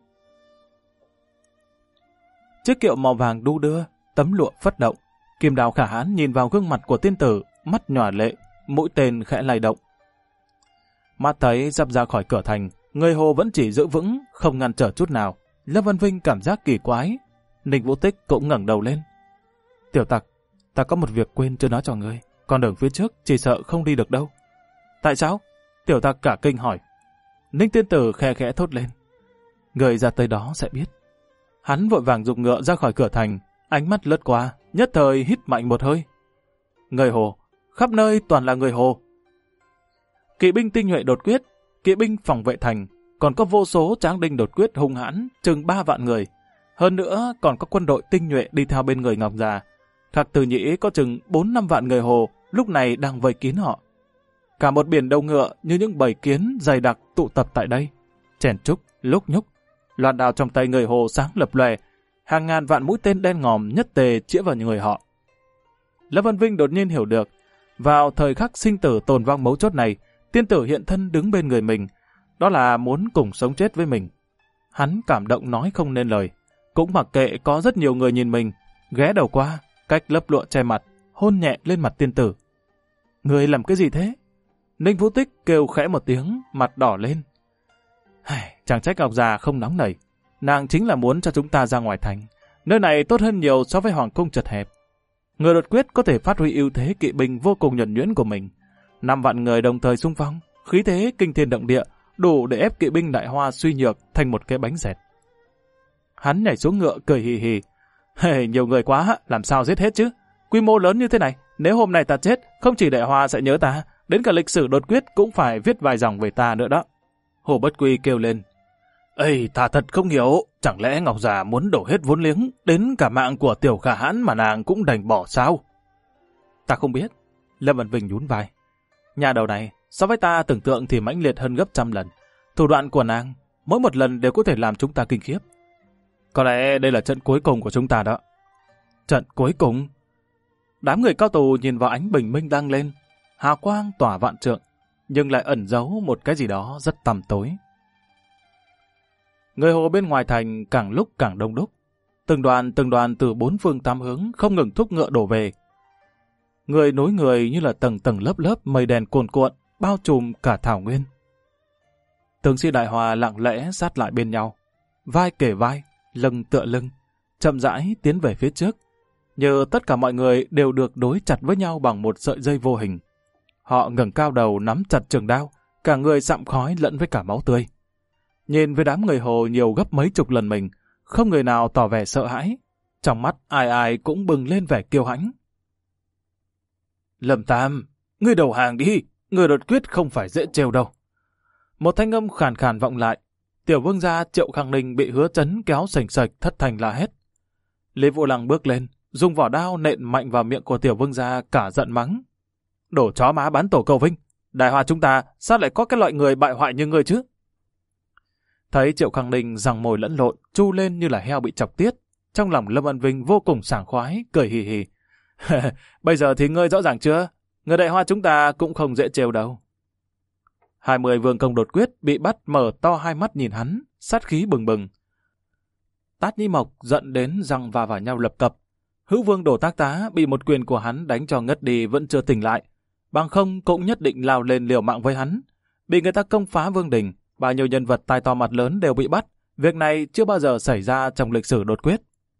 Chiếc kiệu màu vàng đu đưa, tấm lụa phất động. Kim Đào Khả Hãn nhìn vào gương mặt của tiên tử, mắt nhòa lệ, mũi tên khẽ lay động. Mắt thấy sắp ra khỏi cửa thành, người Hồ vẫn chỉ giữ vững, không ngăn trở chút nào. Lâm Vân Vinh cảm giác kỳ quái. Ninh Vũ Tích cũng ngẩng đầu lên. Tiểu Tặc, ta có một việc quên chưa nói cho ngươi, con đường phía trước chỉ sợ không đi được đâu. Tại sao? Tiểu Tặc cả kinh hỏi. Ninh tiên tử khẽ khẽ thốt lên. Người ra tới đó sẽ biết. Hắn vội vàng giục ngựa ra khỏi cửa thành, ánh mắt lướt qua, nhất thời hít mạnh một hơi. Người Hồ, khắp nơi toàn là người Hồ. Kỵ binh tinh nhuệ đột quyết, kỵ binh phòng vệ thành, còn có vô số tráng đinh đột quyết hung hãn, chừng 3 vạn người. Hơn nữa còn có quân đội tinh nhuệ đi theo bên người Ngọc Già. Thạc Từ Nhĩ có chừng 4-5 vạn người Hồ, lúc này đang vây kín họ. Cả một biển đầu ngựa như những bầy kiến dày đặc tụ tập tại đây. Chèn trúc, lúc nhúc, loạt đao trong tay người Hồ sáng lập lòe, hàng ngàn vạn mũi tên đen ngòm nhất tề chĩa vào những người họ. Lâm Vân Vinh đột nhiên hiểu được, vào thời khắc sinh tử tồn vong mấu chốt này, tiên tử hiện thân đứng bên người mình, đó là muốn cùng sống chết với mình. Hắn cảm động nói không nên lời, cũng mặc kệ có rất nhiều người nhìn mình, ghé đầu qua, cách lớp lụa che mặt, hôn nhẹ lên mặt tiên tử. Người làm cái gì thế? Ninh Vũ Tích kêu khẽ một tiếng, mặt đỏ lên. Chẳng trách Ngọc Già không nóng nảy, nàng chính là muốn cho chúng ta ra ngoài thành. Nơi này tốt hơn nhiều so với hoàng cung chật hẹp. Người đột quyết có thể phát huy ưu thế kỵ binh vô cùng nhuần nhuyễn của mình. 5 vạn người đồng thời xung phong, khí thế kinh thiên động địa, đủ để ép kỵ binh Đại Hoa suy nhược thành một cái bánh dẹt. Hắn nhảy xuống ngựa cười hì hì. Nhiều người quá, làm sao giết hết chứ? Quy mô lớn như thế này, nếu hôm nay ta chết, không chỉ Đại Hoa sẽ nhớ ta, đến cả lịch sử đột quyết cũng phải viết vài dòng về ta nữa đó. Hồ Bất Quy kêu lên. Ây, ta thật không hiểu, chẳng lẽ Ngọc Già muốn đổ hết vốn liếng, đến cả mạng của Tiểu Khả Hãn mà nàng cũng đành bỏ sao? Ta không biết. Lâm Vân Vinh nhún vai. Nhà đầu này, so với ta tưởng tượng thì mãnh liệt hơn gấp trăm lần. Thủ đoạn của nàng, mỗi một lần đều có thể làm chúng ta kinh khiếp. Có lẽ đây là trận cuối cùng của chúng ta đó. Trận cuối cùng? Đám người cao tù nhìn vào ánh bình minh đang lên, hào quang tỏa vạn trượng, nhưng lại ẩn giấu một cái gì đó rất tăm tối. Người Hồ bên ngoài thành càng lúc càng đông đúc. Từng đoàn từ bốn phương tám hướng không ngừng thúc ngựa đổ về. Người nối người như là tầng tầng lớp lớp mây đèn cuồn cuộn, bao trùm cả thảo nguyên. Tướng sĩ Đại Hoa lặng lẽ sát lại bên nhau, vai kề vai, lưng tựa lưng, chậm rãi tiến về phía trước, như tất cả mọi người đều được đối chặt với nhau bằng một sợi dây vô hình. Họ ngẩng cao đầu nắm chặt trường đao, cả người sạm khói lẫn với cả máu tươi. Nhìn với đám người Hồ nhiều gấp mấy chục lần mình, không người nào tỏ vẻ sợ hãi, trong mắt ai ai cũng bừng lên vẻ kiêu hãnh. Lâm Tam, ngươi đầu hàng đi, người đột quyết không phải dễ trêu đâu. Một thanh âm khàn khàn vọng lại. Tiểu vương gia Triệu Khang Ninh bị Hứa Chấn kéo sành sạch thất thành la hét. Lý Vũ Lăng bước lên, dùng vỏ đao nện mạnh vào miệng của tiểu vương gia, cả giận mắng. Đổ chó má bán tổ cầu vinh, Đại Hoa chúng ta sao lại có cái loại người bại hoại như ngươi chứ? Thấy Triệu Khang Ninh giằng mồi lẫn lộn, chu lên như là heo bị chọc tiết, trong lòng Lâm Ân Vinh vô cùng sảng khoái, cười hì hì. Bây giờ thì ngươi rõ ràng chưa? Người Đại Hoa chúng ta cũng không dễ trêu đâu. 20 vương công đột quyết bị bắt mở to hai mắt nhìn hắn, sát khí bừng bừng. Tát Nhĩ Mộc giận đến răng va vào nhau lập cập. Hữu vương Đồ Tác Tá bị một quyền của hắn đánh cho ngất đi vẫn chưa tỉnh lại. Bằng không cũng nhất định lao lên liều mạng với hắn. Bị người ta công phá vương đình, bao nhiêu nhân vật tai to mặt lớn đều bị bắt. Việc này chưa bao giờ xảy ra trong lịch sử đột quyết.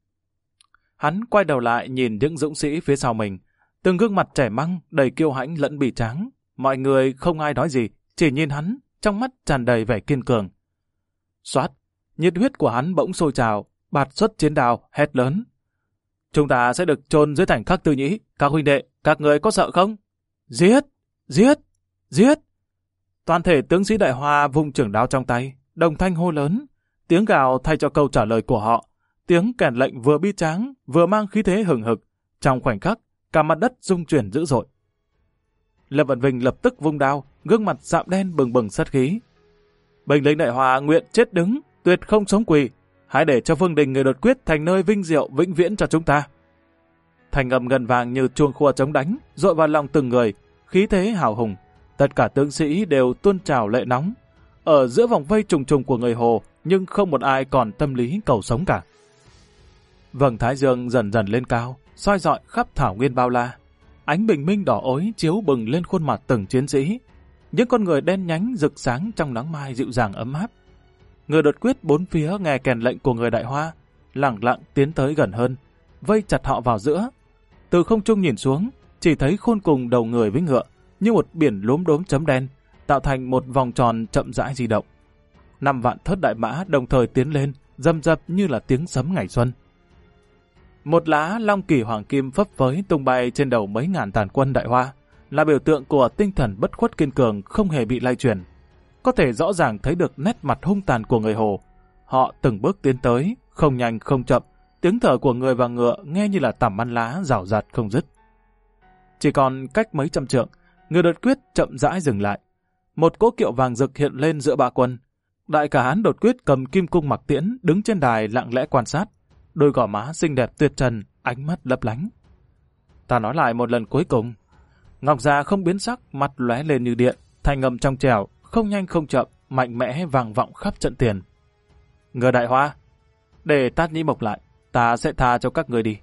Hắn quay đầu lại nhìn những dũng sĩ phía sau mình. Từng gương mặt trẻ măng, đầy kiêu hãnh lẫn bỉ tráng. Mọi người không ai nói gì, chỉ nhìn hắn, trong mắt tràn đầy vẻ kiên cường. Xoát, nhiệt huyết của hắn bỗng sôi trào, bạt xuất chiến đao, hét lớn. Chúng ta sẽ được chôn dưới thành Khắc Tư Nhĩ, các huynh đệ, các người có sợ không? Giết! Giết! Giết! Toàn thể tướng sĩ Đại Hoa vung trường đao trong tay, đồng thanh hô lớn, tiếng gào thay cho câu trả lời của họ. Tiếng kèn lệnh vừa bi tráng, vừa mang khí thế hừng hực. Trong khoảnh khắc, cả mặt đất rung chuyển dữ dội. Lâm Vân Vinh lập tức vung đao, gương mặt sạm đen bừng bừng sát khí. Binh lính Đại Hoa nguyện chết đứng, tuyệt không sống quỳ. Hãy để cho vương đình người đột quyết thành nơi vinh diệu vĩnh viễn cho chúng ta. Thành âm ngân vàng như chuông khua chống đánh, dội vào lòng từng người, khí thế hào hùng. Tất cả tướng sĩ đều tuôn trào lệ nóng. Ở giữa vòng vây trùng trùng của người Hồ, nhưng không một ai còn tâm lý cầu sống cả. Vầng thái dương dần dần lên cao, soi rọi khắp thảo nguyên bao la. Ánh bình minh đỏ ối chiếu bừng lên khuôn mặt từng chiến sĩ. Những con người đen nhánh rực sáng trong nắng mai dịu dàng ấm áp. Người đột quyết bốn phía nghe kèn lệnh của người Đại Hoa, lẳng lặng tiến tới gần hơn, vây chặt họ vào giữa. Từ không trung nhìn xuống, chỉ thấy khôn cùng đầu người với ngựa, như một biển lốm đốm chấm đen, tạo thành một vòng tròn chậm rãi di động. 5 vạn thớt đại mã đồng thời tiến lên, rầm rập như là tiếng sấm ngày xuân. Một lá long kỳ hoàng kim phấp phới tung bay trên đầu mấy ngàn tàn quân Đại Hoa, là biểu tượng của tinh thần bất khuất kiên cường không hề bị lay chuyển. Có thể rõ ràng thấy được nét mặt hung tàn của người Hồ. Họ từng bước tiến tới, không nhanh không chậm, tiếng thở của người và ngựa nghe như là tằm ăn lá rào rạt không dứt. Chỉ còn cách mấy trăm trượng, người đột quyết chậm rãi dừng lại. Một cỗ kiệu vàng rực hiện lên giữa ba quân. Đại Cả Hán đột quyết cầm kim cung mặc tiễn, đứng trên đài lặng lẽ quan sát. Đôi gò má xinh đẹp tuyệt trần, ánh mắt lấp lánh. Ta nói lại một lần cuối cùng. Ngọc Già không biến sắc, mặt lóe lên như điện, thanh âm trong trẻo, không nhanh không chậm, mạnh mẽ vang vọng khắp trận tiền. Người Đại Hoa, để Tát Nhĩ Mộc lại, ta sẽ tha cho các người đi.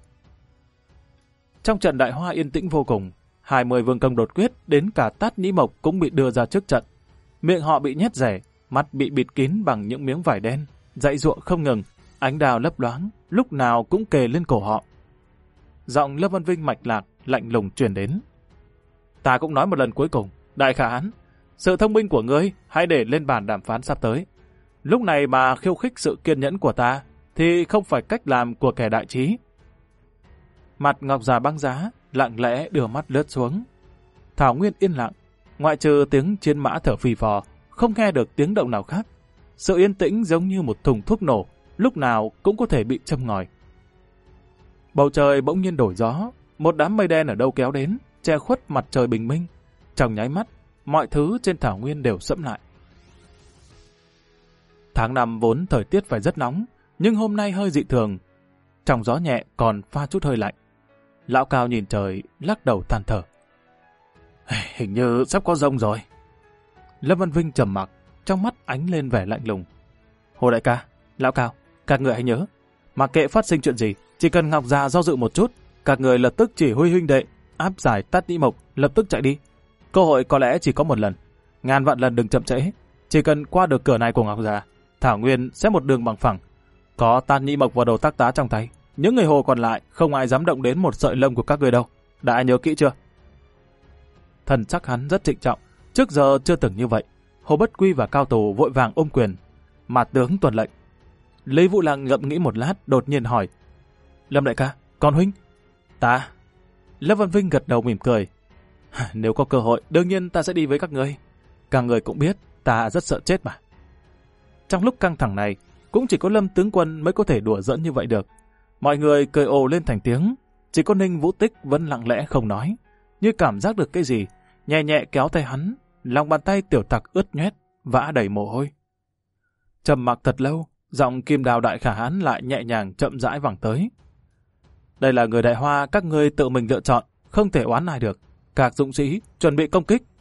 Trong trận Đại Hoa yên tĩnh vô cùng, 20 vương công đột quyết đến cả Tát Nhĩ Mộc cũng bị đưa ra trước trận. Miệng họ bị nhét rẻ, mắt bị bịt kín bằng những miếng vải đen, dãy giụa không ngừng, ánh đào lấp loáng, lúc nào cũng kề lên cổ họ. Giọng Lâm Vân Vinh mạch lạc, lạnh lùng truyền đến. Ta cũng nói một lần cuối cùng, Đại Khả Hãn, Sự thông minh của ngươi hãy để lên bàn đàm phán sắp tới. Lúc này mà khiêu khích sự kiên nhẫn của ta thì không phải cách làm của kẻ đại trí. Mặt Ngọc già băng giá, lặng lẽ đưa mắt lướt xuống. Thảo Nguyên yên lặng, ngoại trừ tiếng chiến mã thở phì phò, không nghe được tiếng động nào khác. Sự yên tĩnh giống như một thùng thuốc nổ, lúc nào cũng có thể bị châm ngòi. Bầu trời bỗng nhiên đổi gió, một đám mây đen ở đâu kéo đến, che khuất mặt trời bình minh. Trong nháy mắt, mọi thứ trên thảo nguyên đều sẫm lại. Tháng 5 vốn thời tiết phải rất nóng, nhưng hôm nay hơi dị thường. Trong gió nhẹ còn pha chút hơi lạnh. Lão Cao nhìn trời, lắc đầu than thở. Hình như sắp có giông rồi. Lâm Văn Vinh trầm mặc, trong mắt ánh lên vẻ lạnh lùng. Hồ đại ca, Lão Cao, các người hãy nhớ, mặc kệ phát sinh chuyện gì, chỉ cần Ngọc già do dự một chút, các người lập tức chỉ huy huynh đệ, áp giải Tát Nhĩ Mộc, lập tức chạy đi. Cơ hội có lẽ chỉ có một lần, ngàn vạn lần đừng chậm trễ. Chỉ cần qua được cửa này của Ngọc già, thảo nguyên sẽ một đường bằng phẳng. Có Tát Nhĩ Mộc và đầu tác tá trong tay, những người Hồ còn lại không ai dám động đến một sợi lông của các người đâu. Đã nhớ kỹ chưa? Thần sắc hắn rất trịnh trọng, trước giờ chưa từng như vậy. Hồ Bất Quy và Cao Tù vội vàng ôm quyền. Mạt tướng tuần lệnh. Lý Vũ Lăng ngẫm nghĩ một lát, đột nhiên hỏi: Lâm đại ca, còn huynh? Ta. Lâm Văn Vinh gật đầu mỉm cười. Nếu có cơ hội, đương nhiên ta sẽ đi với các ngươi. Các người cũng biết, ta rất sợ chết mà. Trong lúc căng thẳng này, cũng chỉ có Lâm tướng quân mới có thể đùa giỡn như vậy được. Mọi người cười ồ lên thành tiếng, chỉ có Ninh Vũ Tích vẫn lặng lẽ không nói, như cảm giác được cái gì, nhẹ nhẹ kéo tay hắn, lòng bàn tay tiểu tặc ướt nhoét, vã đầy mồ hôi. Trầm mặc thật lâu, giọng Kim Đào Đại Khả Hãn lại nhẹ nhàng chậm rãi vẳng tới. Đây là người Đại Hoa các ngươi tự mình lựa chọn, không thể oán ai được. Các dũng sĩ chuẩn bị công kích.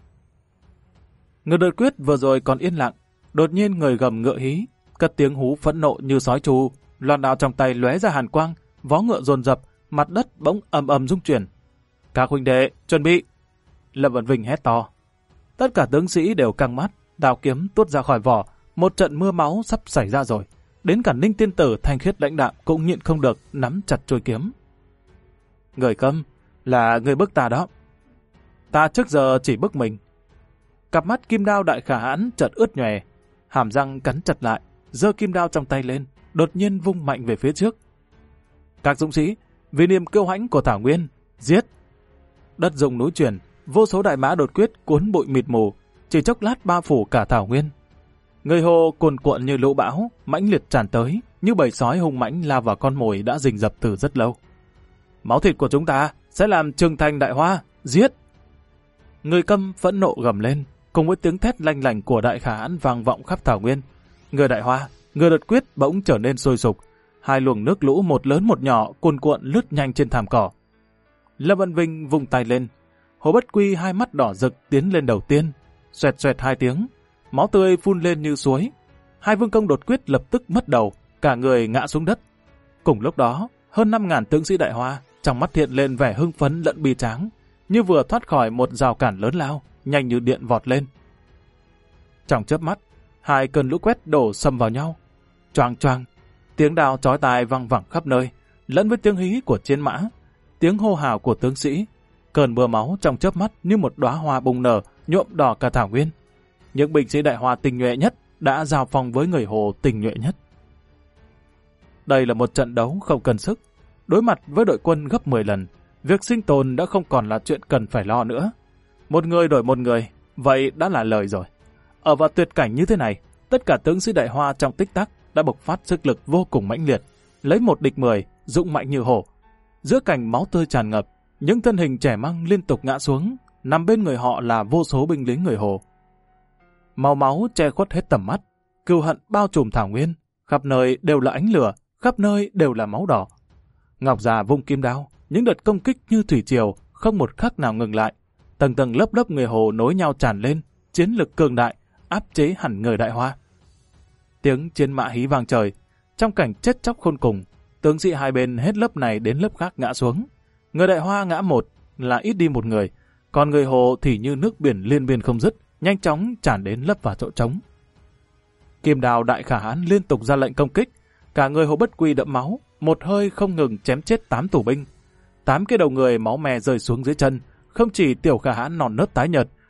Người đột quyết vừa rồi còn yên lặng, đột nhiên người gầm ngựa hí, cất tiếng hú phẫn nộ như sói trù, loan đao trong tay lóe ra hàn quang, vó ngựa dồn dập, mặt đất bỗng ầm ầm rung chuyển. Các huynh đệ chuẩn bị. Lâm Văn Vinh hét to. Tất cả tướng sĩ đều căng mắt, đao kiếm tuốt ra khỏi vỏ, một trận mưa máu sắp xảy ra rồi. Đến cả Ninh tiên tử thanh khiết lãnh đạm cũng nhịn không được, nắm chặt chuôi kiếm. Người Câm, là người bức ta đó. Ta trước giờ chỉ bức mình. Cặp mắt Kim Đao Đại Khả Hãn chợt ướt nhòe, hàm răng cắn chặt lại, giơ kim đao trong tay lên, đột nhiên vung mạnh về phía trước. Các dũng sĩ, vì niềm kiêu hãnh của Thảo Nguyên, giết! Đất rung núi chuyển, vô số đại mã đột quyết cuốn bụi mịt mù, chỉ chốc lát bao phủ cả Thảo Nguyên. Người Hồ cuồn cuộn như lũ bão, mãnh liệt tràn tới, như bầy sói hung mãnh lao vào con mồi đã rình rập từ rất lâu. Máu thịt của chúng ta sẽ làm Trường Thành Đại Hoa, giết! Người Câm phẫn nộ gầm lên, cùng với tiếng thét lanh lảnh của Đại Khả Hãn vang vọng khắp Thảo Nguyên. Người Đại Hoa, người đột quyết bỗng trở nên sôi sục, hai luồng nước lũ một lớn một nhỏ cuồn cuộn lướt nhanh trên thảm cỏ. Lâm Văn Vinh vung tay lên, Hồ Bất Quy hai mắt đỏ rực tiến lên đầu tiên, xoẹt xoẹt hai tiếng, máu tươi phun lên như suối. Hai vương công đột quyết lập tức mất đầu, cả người ngã xuống đất. Cùng lúc đó, hơn 5.000 tướng sĩ Đại Hoa trong mắt hiện lên vẻ hưng phấn lẫn bi tráng, như vừa thoát khỏi một rào cản lớn lao, nhanh như điện vọt lên. Trong chớp mắt, hai cơn lũ quét đổ xâm vào nhau. Choang choang, tiếng đao chói tai vang vẳng khắp nơi, lẫn với tiếng hí của chiến mã, tiếng hô hào của tướng sĩ. Cơn mưa máu trong chớp mắt như một đóa hoa bùng nở, nhuộm đỏ cả Thảo Nguyên. Những binh sĩ Đại Hoa tinh nhuệ nhất đã giao phong với người Hồ tinh nhuệ nhất. Đây là một trận đấu không cần sức. Đối mặt với đội quân gấp 10 lần, việc sinh tồn đã không còn là chuyện cần phải lo nữa. Một người đổi một người, vậy đã là lời rồi. Ở vào tuyệt cảnh như thế này, tất cả tướng sĩ Đại Hoa trong tích tắc đã bộc phát sức lực vô cùng mãnh liệt, lấy một địch 10, dũng mạnh như hổ. Giữa cảnh máu tươi tràn ngập, những thân hình trẻ măng liên tục ngã xuống, nằm bên người họ là vô số binh lính người Hồ. Màu máu che khuất hết tầm mắt, cừu hận bao trùm Thảo Nguyên, khắp nơi đều là ánh lửa, khắp nơi đều là máu đỏ. Ngọc già vung kim đao, những đợt công kích như thủy triều, không một khắc nào ngừng lại. Tầng tầng lớp lớp người Hồ nối nhau tràn lên, chiến lực cường đại, áp chế hẳn người Đại Hoa. Tiếng chiến mã hí vang trời, trong cảnh chết chóc khôn cùng, tướng sĩ hai bên hết lớp này đến lớp khác ngã xuống. Người Đại Hoa ngã một là ít đi một người, còn người Hồ thì như nước biển liên miên không dứt, nhanh chóng tràn đến lấp vào chỗ trống. Kim Đào Đại Khả Hãn liên tục ra lệnh công kích, cả người Hồ Bất Quy đẫm máu, một hơi không ngừng chém chết 8 tù binh. 8 cái đầu người máu me rơi xuống dưới chân, không chỉ tiểu Khả Hãn non nớt tái nhợt,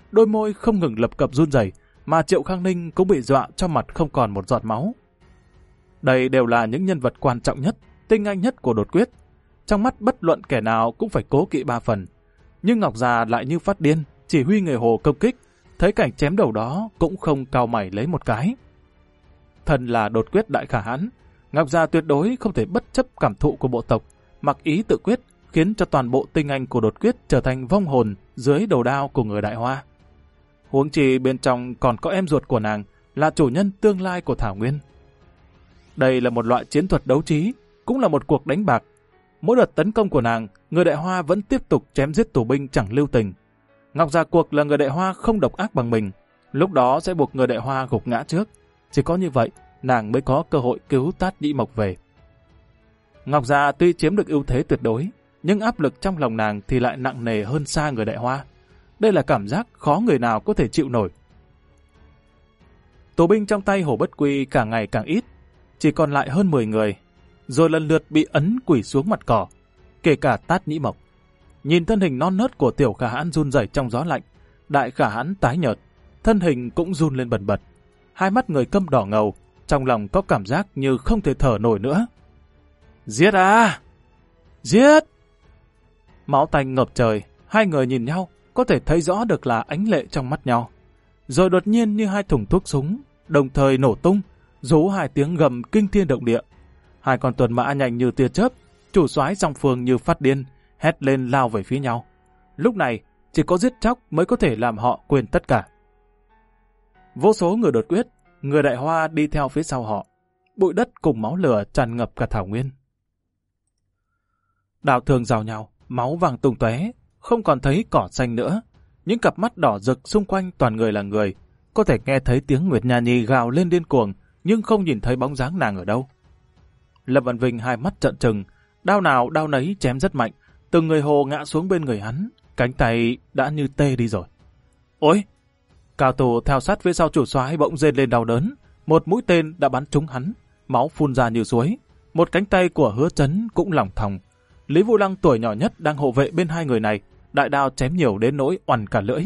đôi môi không ngừng lập cập run rẩy, mà Triệu Khang Ninh cũng bị dọa cho mặt không còn một giọt máu. Đây đều là những nhân vật quan trọng nhất, tinh anh nhất của đột quyết. Trong mắt bất luận kẻ nào cũng phải cố kỵ 3 phần. Nhưng Ngọc Già lại như phát điên, chỉ huy người Hồ công kích, thấy cảnh chém đầu đó cũng không cau mày lấy một cái. Thân là đột quyết đại khả hãn, Ngọc Già tuyệt đối không thể bất chấp cảm thụ của bộ tộc, mặc ý tự quyết, khiến cho toàn bộ tinh anh của đột quyết trở thành vong hồn dưới đầu đao của người Đại Hoa. Huống chi bên trong còn có em ruột của nàng, là chủ nhân tương lai của Thảo Nguyên. Đây là một loại chiến thuật đấu trí, cũng là một cuộc đánh bạc. Mỗi đợt tấn công của nàng, người Đại Hoa vẫn tiếp tục chém giết tù binh chẳng lưu tình. Ngọc Già cuộc là người Đại Hoa không độc ác bằng mình, lúc đó sẽ buộc người Đại Hoa gục ngã trước. Chỉ có như vậy, nàng mới có cơ hội cứu Tát Nhĩ Mộc về. Ngọc Già tuy chiếm được ưu thế tuyệt đối, nhưng áp lực trong lòng nàng thì lại nặng nề hơn xa người Đại Hoa. Đây là cảm giác khó người nào có thể chịu nổi. Tù binh trong tay Hồ Bất Quy càng ngày càng ít, chỉ còn lại hơn 10 người, rồi lần lượt bị ấn quỳ xuống mặt cỏ, kể cả Tát Nhĩ Mộc. Nhìn thân hình non nớt của tiểu khả hãn run rẩy trong gió lạnh, đại khả hãn tái nhợt, thân hình cũng run lên bần bật. Hai mắt người câm đỏ ngầu, trong lòng có cảm giác như không thể thở nổi nữa. Giết à! Giết! Máu tanh ngập trời, hai người nhìn nhau, có thể thấy rõ được là ánh lệ trong mắt nhau. Rồi đột nhiên như hai thùng thuốc súng, đồng thời nổ tung, rú hai tiếng gầm kinh thiên động địa. Hai con tuần mã nhanh như tia chớp, chủ soái song phương như phát điên, hét lên lao về phía nhau. Lúc này, chỉ có giết chóc mới có thể làm họ quên tất cả. Vô số người đột quyết, người Đại Hoa đi theo phía sau họ. Bụi đất cùng máu lửa tràn ngập cả thảo nguyên. Đao thương rào nhau, máu vàng tung tóe, không còn thấy cỏ xanh nữa. Những cặp mắt đỏ rực xung quanh toàn người là người. Có thể nghe thấy tiếng Nguyệt Nha Nhi gào lên điên cuồng, nhưng không nhìn thấy bóng dáng nàng ở đâu. Lâm Văn Vinh hai mắt trợn trừng, đao nào đao nấy chém rất mạnh, từng người Hồ ngã xuống bên người hắn, cánh tay đã như tê đi rồi. Ôi! Cao thủ theo sát phía sau chủ soái bỗng rên lên đau đớn, một mũi tên đã bắn trúng hắn, máu phun ra như suối. Một cánh tay của Hứa Chấn cũng lỏng thòng. Lý Vũ Lăng tuổi nhỏ nhất đang hộ vệ bên hai người này, đại đao chém nhiều đến nỗi oằn cả lưỡi.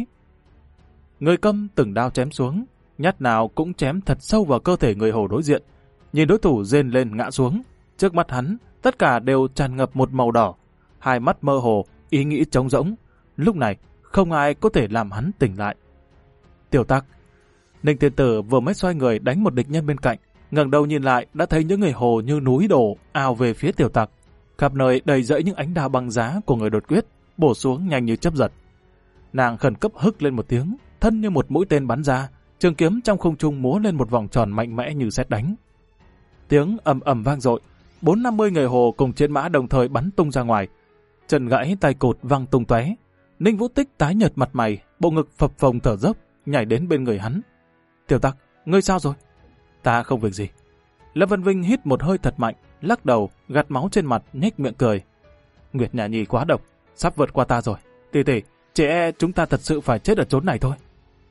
Người Câm từng đao chém xuống, nhát nào cũng chém thật sâu vào cơ thể người Hồ đối diện. Nhìn đối thủ rên lên ngã xuống, trước mắt hắn tất cả đều tràn ngập một màu đỏ, hai mắt mơ hồ, ý nghĩ trống rỗng. Lúc này không ai có thể làm hắn tỉnh lại. Tiểu Tắc, Ninh Tiên Tử vừa mới xoay người đánh một địch nhân bên cạnh, ngẩng đầu nhìn lại đã thấy những người Hồ như núi đổ ào về phía Tiểu Tặc, khắp nơi đầy rẫy những ánh đao băng giá của người đột quyết bổ xuống nhanh như chớp giật. Nàng khẩn cấp hức lên một tiếng, thân như một mũi tên bắn ra, trường kiếm trong không trung múa lên một vòng tròn mạnh mẽ như sét đánh. Tiếng ầm ầm vang dội, 40-50 người Hồ cùng chiến mã đồng thời bắn tung ra ngoài, chân gãy tay cụt văng tung tóe. Ninh Vũ Tích tái nhợt mặt mày, bộ ngực phập phồng thở dốc, nhảy đến bên người hắn. Tiểu Tắc, ngươi sao rồi? Ta không việc gì. Lâm Văn Vinh hít một hơi thật mạnh, lắc đầu, gạt máu trên mặt, nhếch miệng cười. Nguyệt Nhã Nhi quá độc, sắp vượt qua ta rồi. Tỷ tỷ, chỉ e chúng ta thật sự phải chết ở chốn này thôi.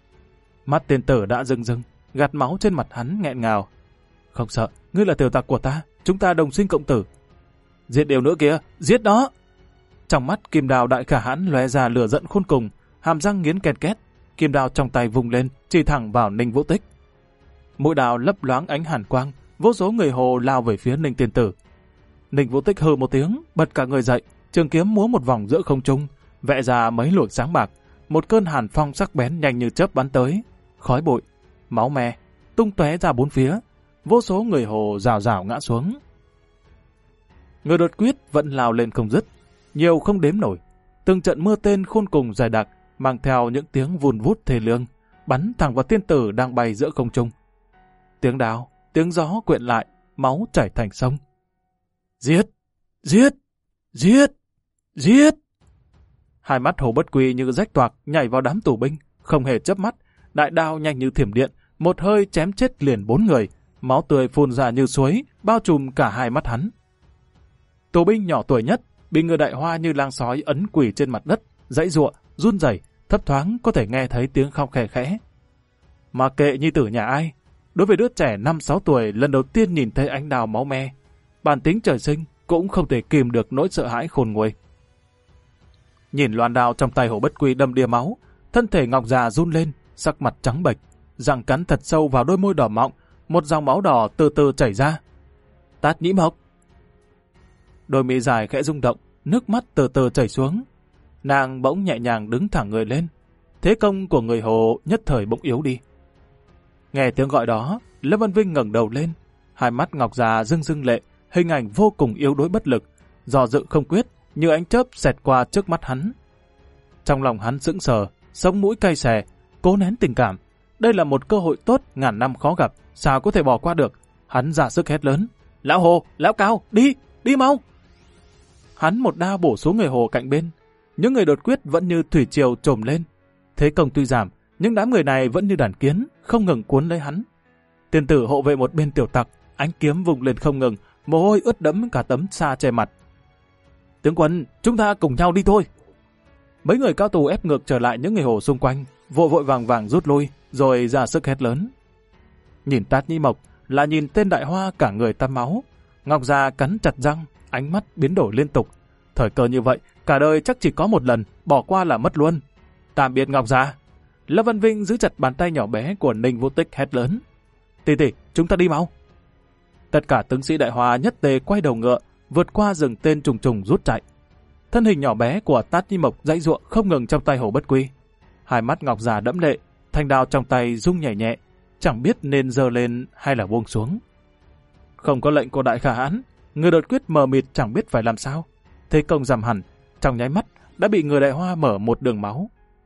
Mắt Tiên Tử đã rưng rưng, gạt máu trên mặt hắn nghẹn ngào. Không sợ, ngươi là tiểu tặc của ta, chúng ta đồng sinh cộng tử. Giết điều nữa kìa, giết đó! Trong mắt Kim Đao đại khả hãn lóe ra lửa giận khôn cùng, hàm răng nghiến ken két, kim đao trong tay vung lên, chỉ thẳng vào Ninh Vũ Tích. Mũi đao lấp loáng ánh hàn quang, vô số người Hồ lao về phía Ninh Tiên Tử. Ninh Vũ Tích hừ một tiếng, bật cả người dậy, trường kiếm múa một vòng giữa không trung, vẽ ra mấy luồng sáng bạc, một cơn hàn phong sắc bén nhanh như chớp bắn tới, khói bụi, máu me tung tóe ra bốn phía, vô số người Hồ rào rào ngã xuống. Người đột quyết vẫn lao lên không dứt, nhiều không đếm nổi, từng trận mưa tên khôn cùng dày đặc, mang theo những tiếng vùn vút thê lương, bắn thẳng vào Tiên Tử đang bay giữa không trung. Tiếng đao, tiếng gió quyện lại, máu chảy thành sông. Giết! Giết! Giết! Giết! Hai mắt Hồ Bất Quy như rách toạc nhảy vào đám tù binh, không hề chớp mắt, đại đao nhanh như thiểm điện, một hơi chém chết liền 4 người, máu tươi phun ra như suối, bao trùm cả hai mắt hắn. Tù binh nhỏ tuổi nhất bị người Đại Hoa như lang sói ấn quỳ trên mặt đất, giãy giụa, run rẩy, thấp thoáng có thể nghe thấy tiếng khóc khè khẽ. Mà kệ nhi tử nhà ai, đối với đứa trẻ 5-6 tuổi lần đầu tiên nhìn thấy ánh đao máu me, bản tính trời sinh cũng không thể kìm được nỗi sợ hãi khôn nguôi. Nhìn loan đao trong tay Hồ Bất Quy đâm đìa máu, Thân thể Ngọc già run lên, sắc mặt trắng bệch, răng cắn thật sâu vào đôi môi đỏ mọng, một dòng máu đỏ từ từ chảy ra. Tát Nhĩ Mộc. Đôi mi dài khẽ rung động, nước mắt từ từ chảy xuống. Nàng bỗng nhẹ nhàng đứng thẳng người lên. Thế công của người Hồ nhất thời bỗng yếu đi. Nghe tiếng gọi đó, Lâm Vân Vinh ngẩng đầu lên, hai mắt Ngọc già rưng rưng lệ, hình ảnh vô cùng yếu đuối bất lực, do dự không quyết, như ánh chớp xẹt qua trước mắt hắn. Trong lòng hắn sững sờ, sống mũi cay xè, cố nén tình cảm. Đây là một cơ hội tốt ngàn năm khó gặp, sao có thể bỏ qua được. Hắn ra sức hét lớn: Lão Hồ, Lão Cao, đi, đi mau! Hắn một đao bổ xuống người Hồ cạnh bên. Những người đột quyết vẫn như thủy triều trồm lên. Thế công tuy giảm, nhưng đám người này vẫn như đàn kiến, không ngừng cuốn lấy hắn. Tiền tử hộ vệ một bên tiểu tặc, ánh kiếm vùng lên không ngừng, mồ hôi ướt đẫm cả tấm sa che mặt. Tướng quân, chúng ta cùng nhau đi thôi. Mấy người cao tù ép ngược trở lại những người Hồ xung quanh, vội vội vàng vàng rút lui, rồi ra sức hét lớn. Nhìn Tát Nhĩ Mộc là nhìn tên Đại Hoa cả người tăm máu. Ngọc già cắn chặt răng, ánh mắt biến đổi liên tục. Thời cơ như vậy, cả đời chắc chỉ có một lần, bỏ qua là mất luôn. Tạm biệt Ngọc già. Lâm Vân Vinh giữ chặt bàn tay nhỏ bé của Ninh Vũ Tích hét lớn. Tỷ tỷ, chúng ta đi mau. Tất cả tướng sĩ Đại Hoa nhất tề quay đầu ngựa, vượt qua rừng tên trùng trùng rút chạy. Thân hình nhỏ bé của Tát Nhĩ Mộc dãy giụa không ngừng trong tay Hồ Bất Quy. Hai mắt Ngọc già đẫm lệ, thanh đao trong tay rung nhẹ nhẹ, chẳng biết nên giơ lên hay là buông xuống. Không có lệnh của Đại Khả Hãn, người đột quyết mờ mịt chẳng biết phải làm sao. Thế công giảm hẳn, trong nháy mắt đã bị người Đại Hoa mở một đường máu.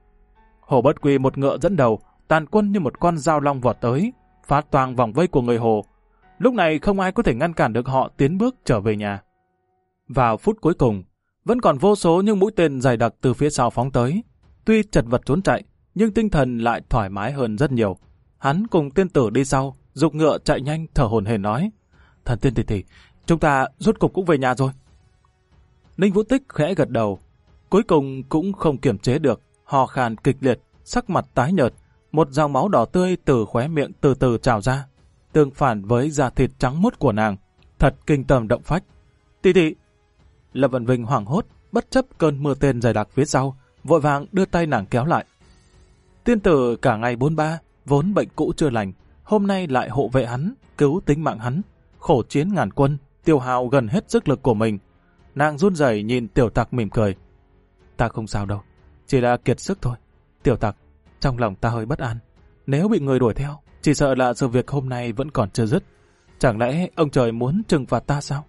Hồ Bất Quy một ngựa dẫn đầu, tàn quân như một con dao long vọt tới, phá toang vòng vây của người Hồ. Lúc này không ai có thể ngăn cản được họ tiến bước trở về nhà. Vào phút cuối cùng, vẫn còn vô số những mũi tên dày đặc từ phía sau phóng tới. Tuy chật vật trốn chạy, nhưng tinh thần lại thoải mái hơn rất nhiều. Hắn cùng tiên tử đi sau, giục ngựa chạy nhanh thở hổn hển nói: Thần tiên tỷ tỷ, chúng ta rốt cục cũng về nhà rồi. Ninh Vũ Tích khẽ gật đầu, cuối cùng cũng không kiềm chế được, ho khan kịch liệt, sắc mặt tái nhợt, một dòng máu đỏ tươi từ khóe miệng từ từ trào ra, tương phản với da thịt trắng muốt của nàng, thật kinh tâm động phách. Tỷ tỷ! Lâm Vân Vinh hoảng hốt, bất chấp cơn mưa tên dày đặc phía sau, vội vàng đưa tay nàng kéo lại. Tiên tử cả ngày bôn ba, vốn bệnh cũ chưa lành, hôm nay lại hộ vệ hắn, cứu tính mạng hắn, khổ chiến ngàn quân, tiêu hao gần hết sức lực của mình. Nàng run rẩy nhìn tiểu tặc mỉm cười. Ta không sao đâu, chỉ là kiệt sức thôi. Tiểu tặc, trong lòng ta hơi bất an. Nếu bị người đuổi theo, chỉ sợ là sự việc hôm nay vẫn còn chưa dứt. Chẳng lẽ ông trời muốn trừng phạt ta sao?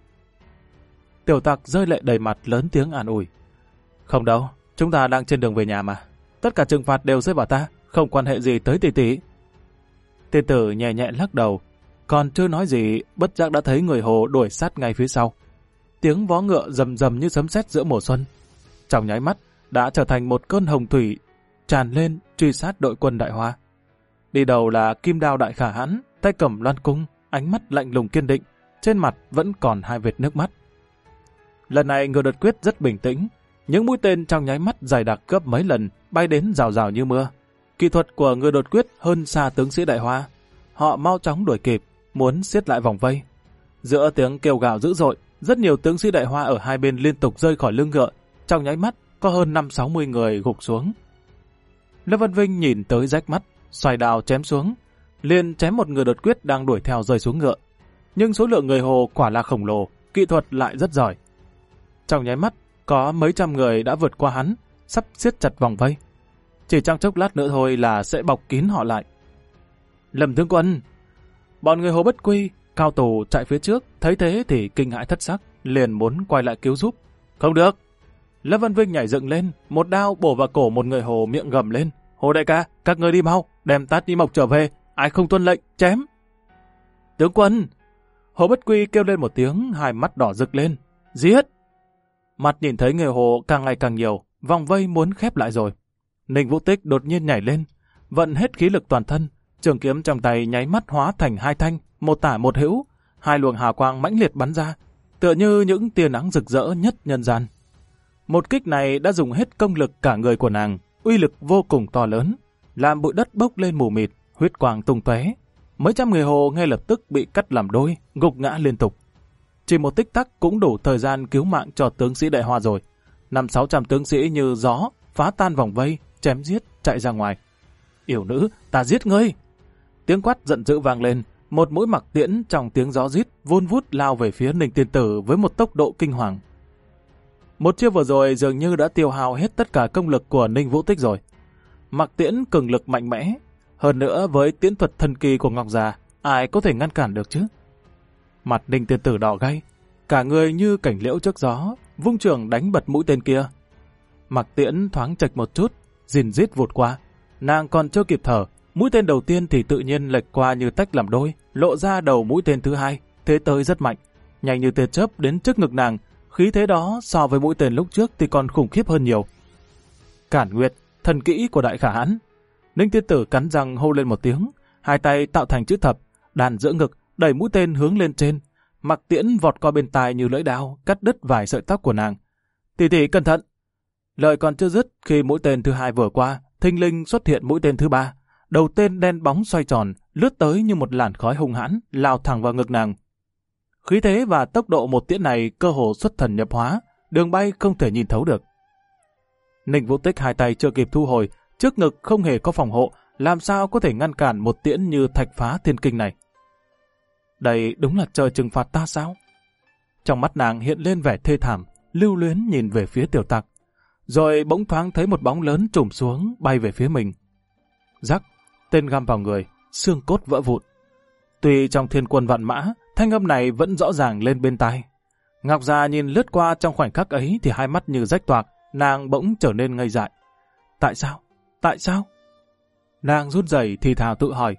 Tiểu tặc rơi lệ đầy mặt lớn tiếng an ủi. Không đâu, chúng ta đang trên đường về nhà mà. Tất cả trừng phạt đều rơi vào ta, không quan hệ gì tới tỷ tỷ. Tiên tử nhẹ nhẹ lắc đầu, còn chưa nói gì, bất giác đã thấy người Hồ đuổi sát ngay phía sau. Tiếng vó ngựa rầm rầm như sấm sét giữa mùa xuân. Trong nháy mắt, đã trở thành một cơn hồng thủy, tràn lên truy sát đội quân Đại Hoa. Đi đầu là Kim Đao Đại Khả Hãn, tay cầm loan cung, ánh mắt lạnh lùng kiên định, trên mặt vẫn còn hai vệt nước mắt. Lần này người đột quyết rất bình tĩnh, những mũi tên trong nháy mắt dày đặc gấp mấy lần, bay đến rào rào như mưa. Kỹ thuật của người đột quyết hơn xa tướng sĩ Đại Hoa. Họ mau chóng đuổi kịp, muốn siết lại vòng vây. Giữa tiếng kêu gào dữ dội, rất nhiều tướng sĩ Đại Hoa ở hai bên liên tục rơi khỏi lưng ngựa, trong nháy mắt có hơn 50-60 người gục xuống. Lâm Vân Vinh nhìn tới rách mắt, xoay đao chém xuống, liền chém một người đột quyết đang đuổi theo rơi xuống ngựa. Nhưng số lượng người Hồ quả là khổng lồ, kỹ thuật lại rất giỏi. Trong nháy mắt, có mấy trăm người đã vượt qua hắn, sắp siết chặt vòng vây. Chỉ trong chốc lát nữa thôi là sẽ bọc kín họ lại. Lâm tướng quân! Bọn người Hồ Bất Quy, cao tù chạy phía trước, thấy thế thì kinh hãi thất sắc, liền muốn quay lại cứu giúp. Không được! Lâm Vân Vinh nhảy dựng lên, một đao bổ vào cổ một người Hồ, miệng gầm lên. Hồ đại ca, các người đi mau, đem Tát Nhĩ Mộc trở về, ai không tuân lệnh, chém! Tướng quân! Hồ Bất Quy kêu lên một tiếng, hai mắt đỏ rực lên. Giết! Mặt nhìn thấy người Hồ càng ngày càng nhiều, vòng vây muốn khép lại rồi. Ninh Vũ Tích đột nhiên nhảy lên, vận hết khí lực toàn thân, trường kiếm trong tay nháy mắt hóa thành hai thanh, một tả một hữu, hai luồng hào quang mãnh liệt bắn ra, tựa như những tia nắng rực rỡ nhất nhân gian. Một kích này đã dùng hết công lực cả người của nàng, uy lực vô cùng to lớn, làm bụi đất bốc lên mù mịt, huyết quang tung tóe. Mấy trăm người Hồ ngay lập tức bị cắt làm đôi, gục ngã liên tục. Chỉ một tích tắc cũng đủ thời gian cứu mạng cho tướng sĩ Đại Hoa rồi. 500-600 tướng sĩ như gió phá tan vòng vây, chém giết chạy ra ngoài. Yểu nữ, ta giết ngươi! Tiếng quát giận dữ vang lên, một mũi mặc tiễn trong tiếng gió rít vun vút lao về phía Ninh Tiên Tử với một tốc độ kinh hoàng. Một chiêu vừa rồi dường như đã tiêu hao hết tất cả công lực của Ninh Vũ Tích rồi. Mặc tiễn cường lực mạnh mẽ, hơn nữa với tiễn thuật thần kỳ của Ngọc Già, ai có thể ngăn cản được chứ? Mặt Ninh Tiên Tử đỏ gay, cả người như cảnh liễu trước gió, vung trường đánh bật mũi tên kia. Mặc tiễn thoáng chệch một chút, rìn rít vụt qua. Nàng còn chưa kịp thở, mũi tên đầu tiên thì tự nhiên lệch qua như tách làm đôi, lộ ra đầu mũi tên thứ hai, thế tới rất mạnh, nhanh như tia chớp đến trước ngực nàng. Khí thế đó so với mũi tên lúc trước thì còn khủng khiếp hơn nhiều. Cản Nguyệt, thần kỹ của Đại Khả Hãn. Ninh Tiên Tử cắn răng hô lên một tiếng, hai tay tạo thành chữ thập, đàn giữa ngực, đẩy mũi tên hướng lên trên. Mặc tiễn vọt qua bên tai như lưỡi đao, cắt đứt vài sợi tóc của nàng. Tỷ tỷ cẩn thận! Lời còn chưa dứt khi mũi tên thứ hai vừa qua, thình lình xuất hiện mũi tên thứ ba. Đầu tên đen bóng xoay tròn, lướt tới như một làn khói hung hãn, lao thẳng vào ngực nàng. Khí thế và tốc độ một tiễn này cơ hồ xuất thần nhập hóa, đường bay không thể nhìn thấu được. Ninh Vũ Tích hai tay chưa kịp thu hồi, trước ngực không hề có phòng hộ, làm sao có thể ngăn cản một tiễn như thạch phá thiên kinh này. Đây đúng là trời trừng phạt ta sao? Trong mắt nàng hiện lên vẻ thê thảm, lưu luyến nhìn về phía Tiểu Tặc, rồi bỗng thoáng thấy một bóng lớn trùm xuống bay về phía mình. Rắc, tên găm vào người, xương cốt vỡ vụn. Tuy trong thiên quân vạn mã, thanh âm này vẫn rõ ràng lên bên tai. Ngọc Già nhìn lướt qua trong khoảnh khắc ấy thì hai mắt như rách toạc, nàng bỗng trở nên ngây dại. Tại sao? Tại sao? Nàng run rẩy thì thào tự hỏi.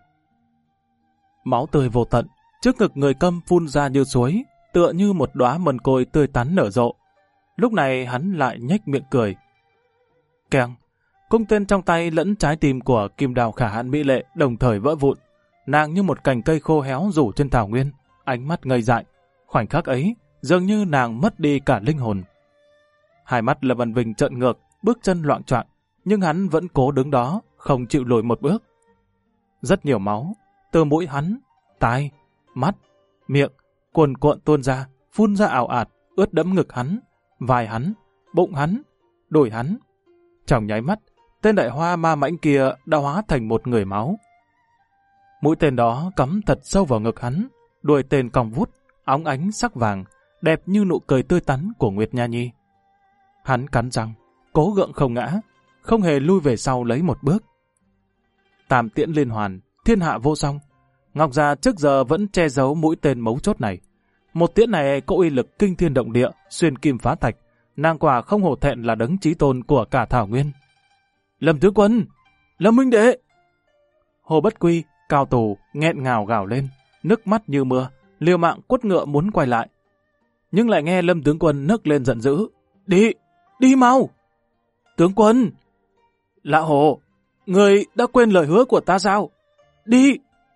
Máu tươi vô tận, trước ngực người câm phun ra như suối, tựa như một đóa mần côi tươi tắn nở rộ. Lúc này hắn lại nhếch miệng cười. Keng, cung tên trong tay lẫn trái tim của Kim Đào Khả Hãn mỹ lệ đồng thời vỡ vụn. Nàng như một cành cây khô héo rủ trên thảo nguyên, ánh mắt ngây dại. Khoảnh khắc ấy, dường như nàng mất đi cả linh hồn. Hai mắt Lâm Văn Vinh trợn ngược, bước chân loạng choạng, nhưng hắn vẫn cố đứng đó, không chịu lùi một bước. Rất nhiều máu, từ mũi hắn, tai, mắt, miệng, cuồn cuộn tuôn ra, phun ra ảo ạt, ướt đẫm ngực hắn, vai hắn, bụng hắn, đùi hắn. Trong nháy mắt, tên đại hoa ma mãnh kia đã hóa thành một người máu. Mũi tên đó cắm thật sâu vào ngực hắn, đuôi tên cong vút, óng ánh sắc vàng, đẹp như nụ cười tươi tắn của Nguyệt Nha Nhi. Hắn cắn răng, cố gượng không ngã, không hề lui về sau lấy một bước. Tam tiễn liên hoàn, thiên hạ vô song. Ngọc Già trước giờ vẫn che giấu mũi tên mấu chốt này. Một tiễn này có uy lực kinh thiên động địa, xuyên kim phá thạch, nàng quả không hổ thẹn là đấng chí tôn của cả thảo nguyên. Lâm tướng quân, Lâm huynh đệ! Hồ Bất Quy, Cao Tù nghẹn ngào gào lên, nước mắt như mưa, liều mạng quất ngựa muốn quay lại. Nhưng lại nghe Lâm tướng quân nấc lên giận dữ. Đi mau! Tướng quân! Lạ Hồ, người đã quên lời hứa của ta sao? Đi!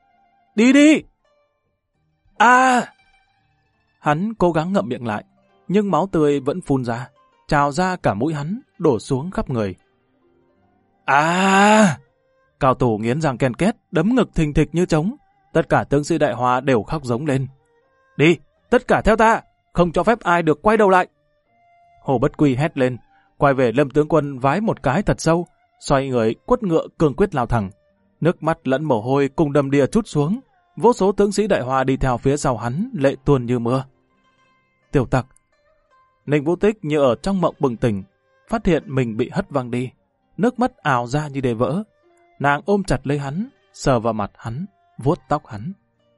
À! Hắn cố gắng ngậm miệng lại, nhưng máu tươi vẫn phun ra, trào ra cả mũi hắn, đổ xuống khắp người. À! Cao Tù nghiến răng ken két, đấm ngực thình thịch như trống. Tất cả tướng sĩ Đại Hoa đều khóc giống lên. Đi, tất cả theo ta, không cho phép ai được quay đầu lại. Hồ Bất Quy hét lên, quay về Lâm tướng quân vái một cái thật sâu, xoay người quất ngựa cương quyết lao thẳng. Nước mắt lẫn mồ hôi cùng đầm đìa trút xuống, vô số tướng sĩ Đại Hoa đi theo phía sau hắn, lệ tuôn như mưa. Tiểu Tặc! Ninh Vũ Tích như ở trong mộng bừng tỉnh, phát hiện mình bị hất văng đi, nước mắt ào ra như để vỡ. Nàng ôm chặt lấy hắn, sờ vào mặt hắn, vuốt tóc hắn.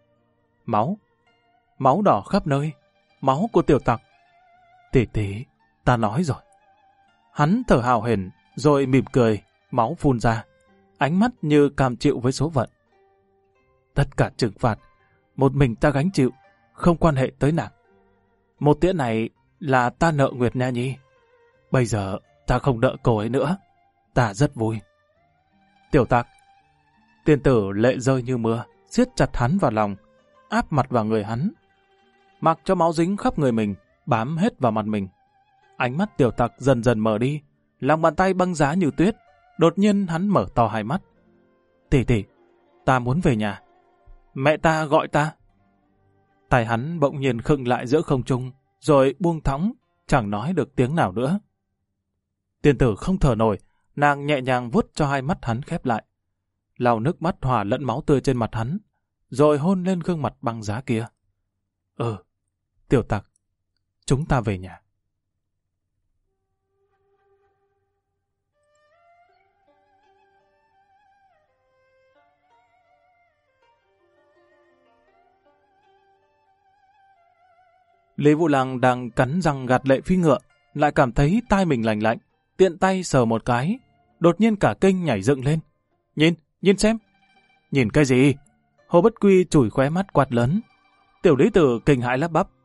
Máu đỏ khắp nơi, máu của Tiểu Tặc. Tỷ, ta nói rồi. Hắn thở hào hển, rồi mỉm cười, máu phun ra, ánh mắt như cam chịu với số phận. Tất cả trừng phạt, một mình ta gánh chịu, không quan hệ tới nàng. Một tiễn này là ta nợ Nguyệt Nha Nhi. Bây giờ ta không nợ cô ấy nữa, ta rất vui. Tiểu Tặc! Tiên tử lệ rơi như mưa, siết chặt hắn vào lòng, áp mặt vào người hắn, mặc cho máu dính khắp người mình, bám hết vào mặt mình. Ánh mắt Tiểu Tặc dần dần mở đi, lòng bàn tay băng giá như tuyết. Đột nhiên hắn mở to hai mắt. Tỷ, ta muốn về nhà. Mẹ ta gọi ta. Tay hắn bỗng nhiên khựng lại giữa không trung, rồi buông thõng, chẳng nói được tiếng nào nữa. Tiên tử không thở nổi, Nàng nhẹ nhàng vuốt cho hai mắt hắn khép lại, lau nước mắt hòa lẫn máu tươi trên mặt hắn, rồi hôn lên gương mặt băng giá kia. Tiểu Tặc, chúng ta về nhà. Lý Vũ Lăng đang cắn răng gạt lệ phi ngựa, lại cảm thấy tai mình lạnh lạnh, tiện tay sờ một cái, đột nhiên cả kinh nhảy dựng lên. Nhìn xem. Nhìn cái gì? Hồ Bất Quy chùi khóe mắt quát lớn. Tiểu Lý Tử kinh hãi lắp bắp.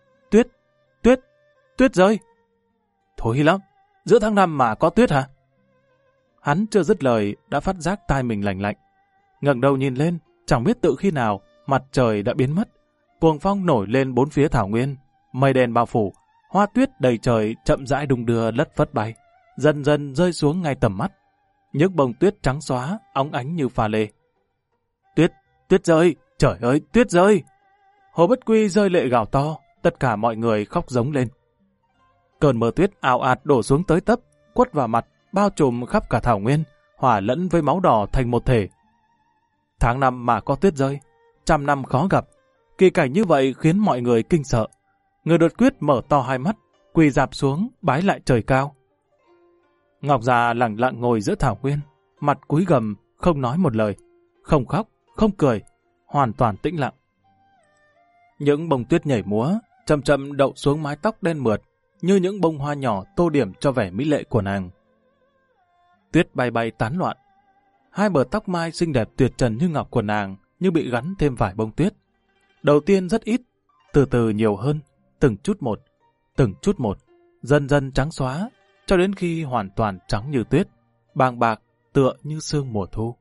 Tuyết rơi. Thối lắm, giữa tháng 5 mà có tuyết hả? Hắn chưa dứt lời đã phát giác tai mình lạnh lạnh. Ngẩng đầu nhìn lên, chẳng biết tự khi nào mặt trời đã biến mất. Cuồng phong nổi lên bốn phía thảo nguyên, mây đen bao phủ, hoa tuyết đầy trời chậm rãi đung đưa lất phất bay, dần dần rơi xuống ngay tầm mắt. Những bông tuyết trắng xóa, óng ánh như pha lê. Tuyết rơi, trời ơi, tuyết rơi! Hồ Bất Quy rơi lệ gào to, tất cả mọi người khóc rống lên. Cơn mưa tuyết ào ạt đổ xuống tới tấp, quất vào mặt, bao trùm khắp cả thảo nguyên, hòa lẫn với máu đỏ thành một thể. Tháng 5 mà có tuyết rơi, 100 năm khó gặp. Kỳ cảnh như vậy khiến mọi người kinh sợ. Người đột quyết mở to hai mắt, quỳ rạp xuống, bái lại trời cao. Ngọc Già lặng lặng ngồi giữa thảo nguyên, mặt cúi gằm, không nói một lời, không khóc, không cười, hoàn toàn tĩnh lặng. Những bông tuyết nhảy múa, chậm chậm đậu xuống mái tóc đen mượt, như những bông hoa nhỏ tô điểm cho vẻ mỹ lệ của nàng. Tuyết bay bay tán loạn. Hai bờ tóc mai xinh đẹp tuyệt trần như ngọc của nàng như bị gắn thêm vài bông tuyết. Đầu tiên rất ít, từ từ nhiều hơn, từng chút một, dần dần trắng xóa, cho đến khi hoàn toàn trắng như tuyết, bàng bạc tựa như sương mùa thu.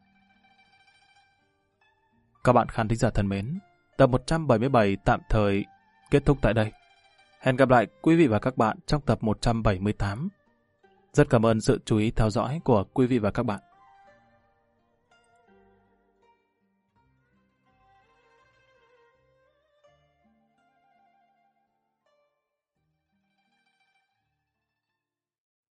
Các bạn khán thính giả thân mến, tập 177 tạm thời kết thúc tại đây. Hẹn gặp lại quý vị và các bạn trong tập 178. Rất cảm ơn sự chú ý theo dõi của quý vị và các bạn.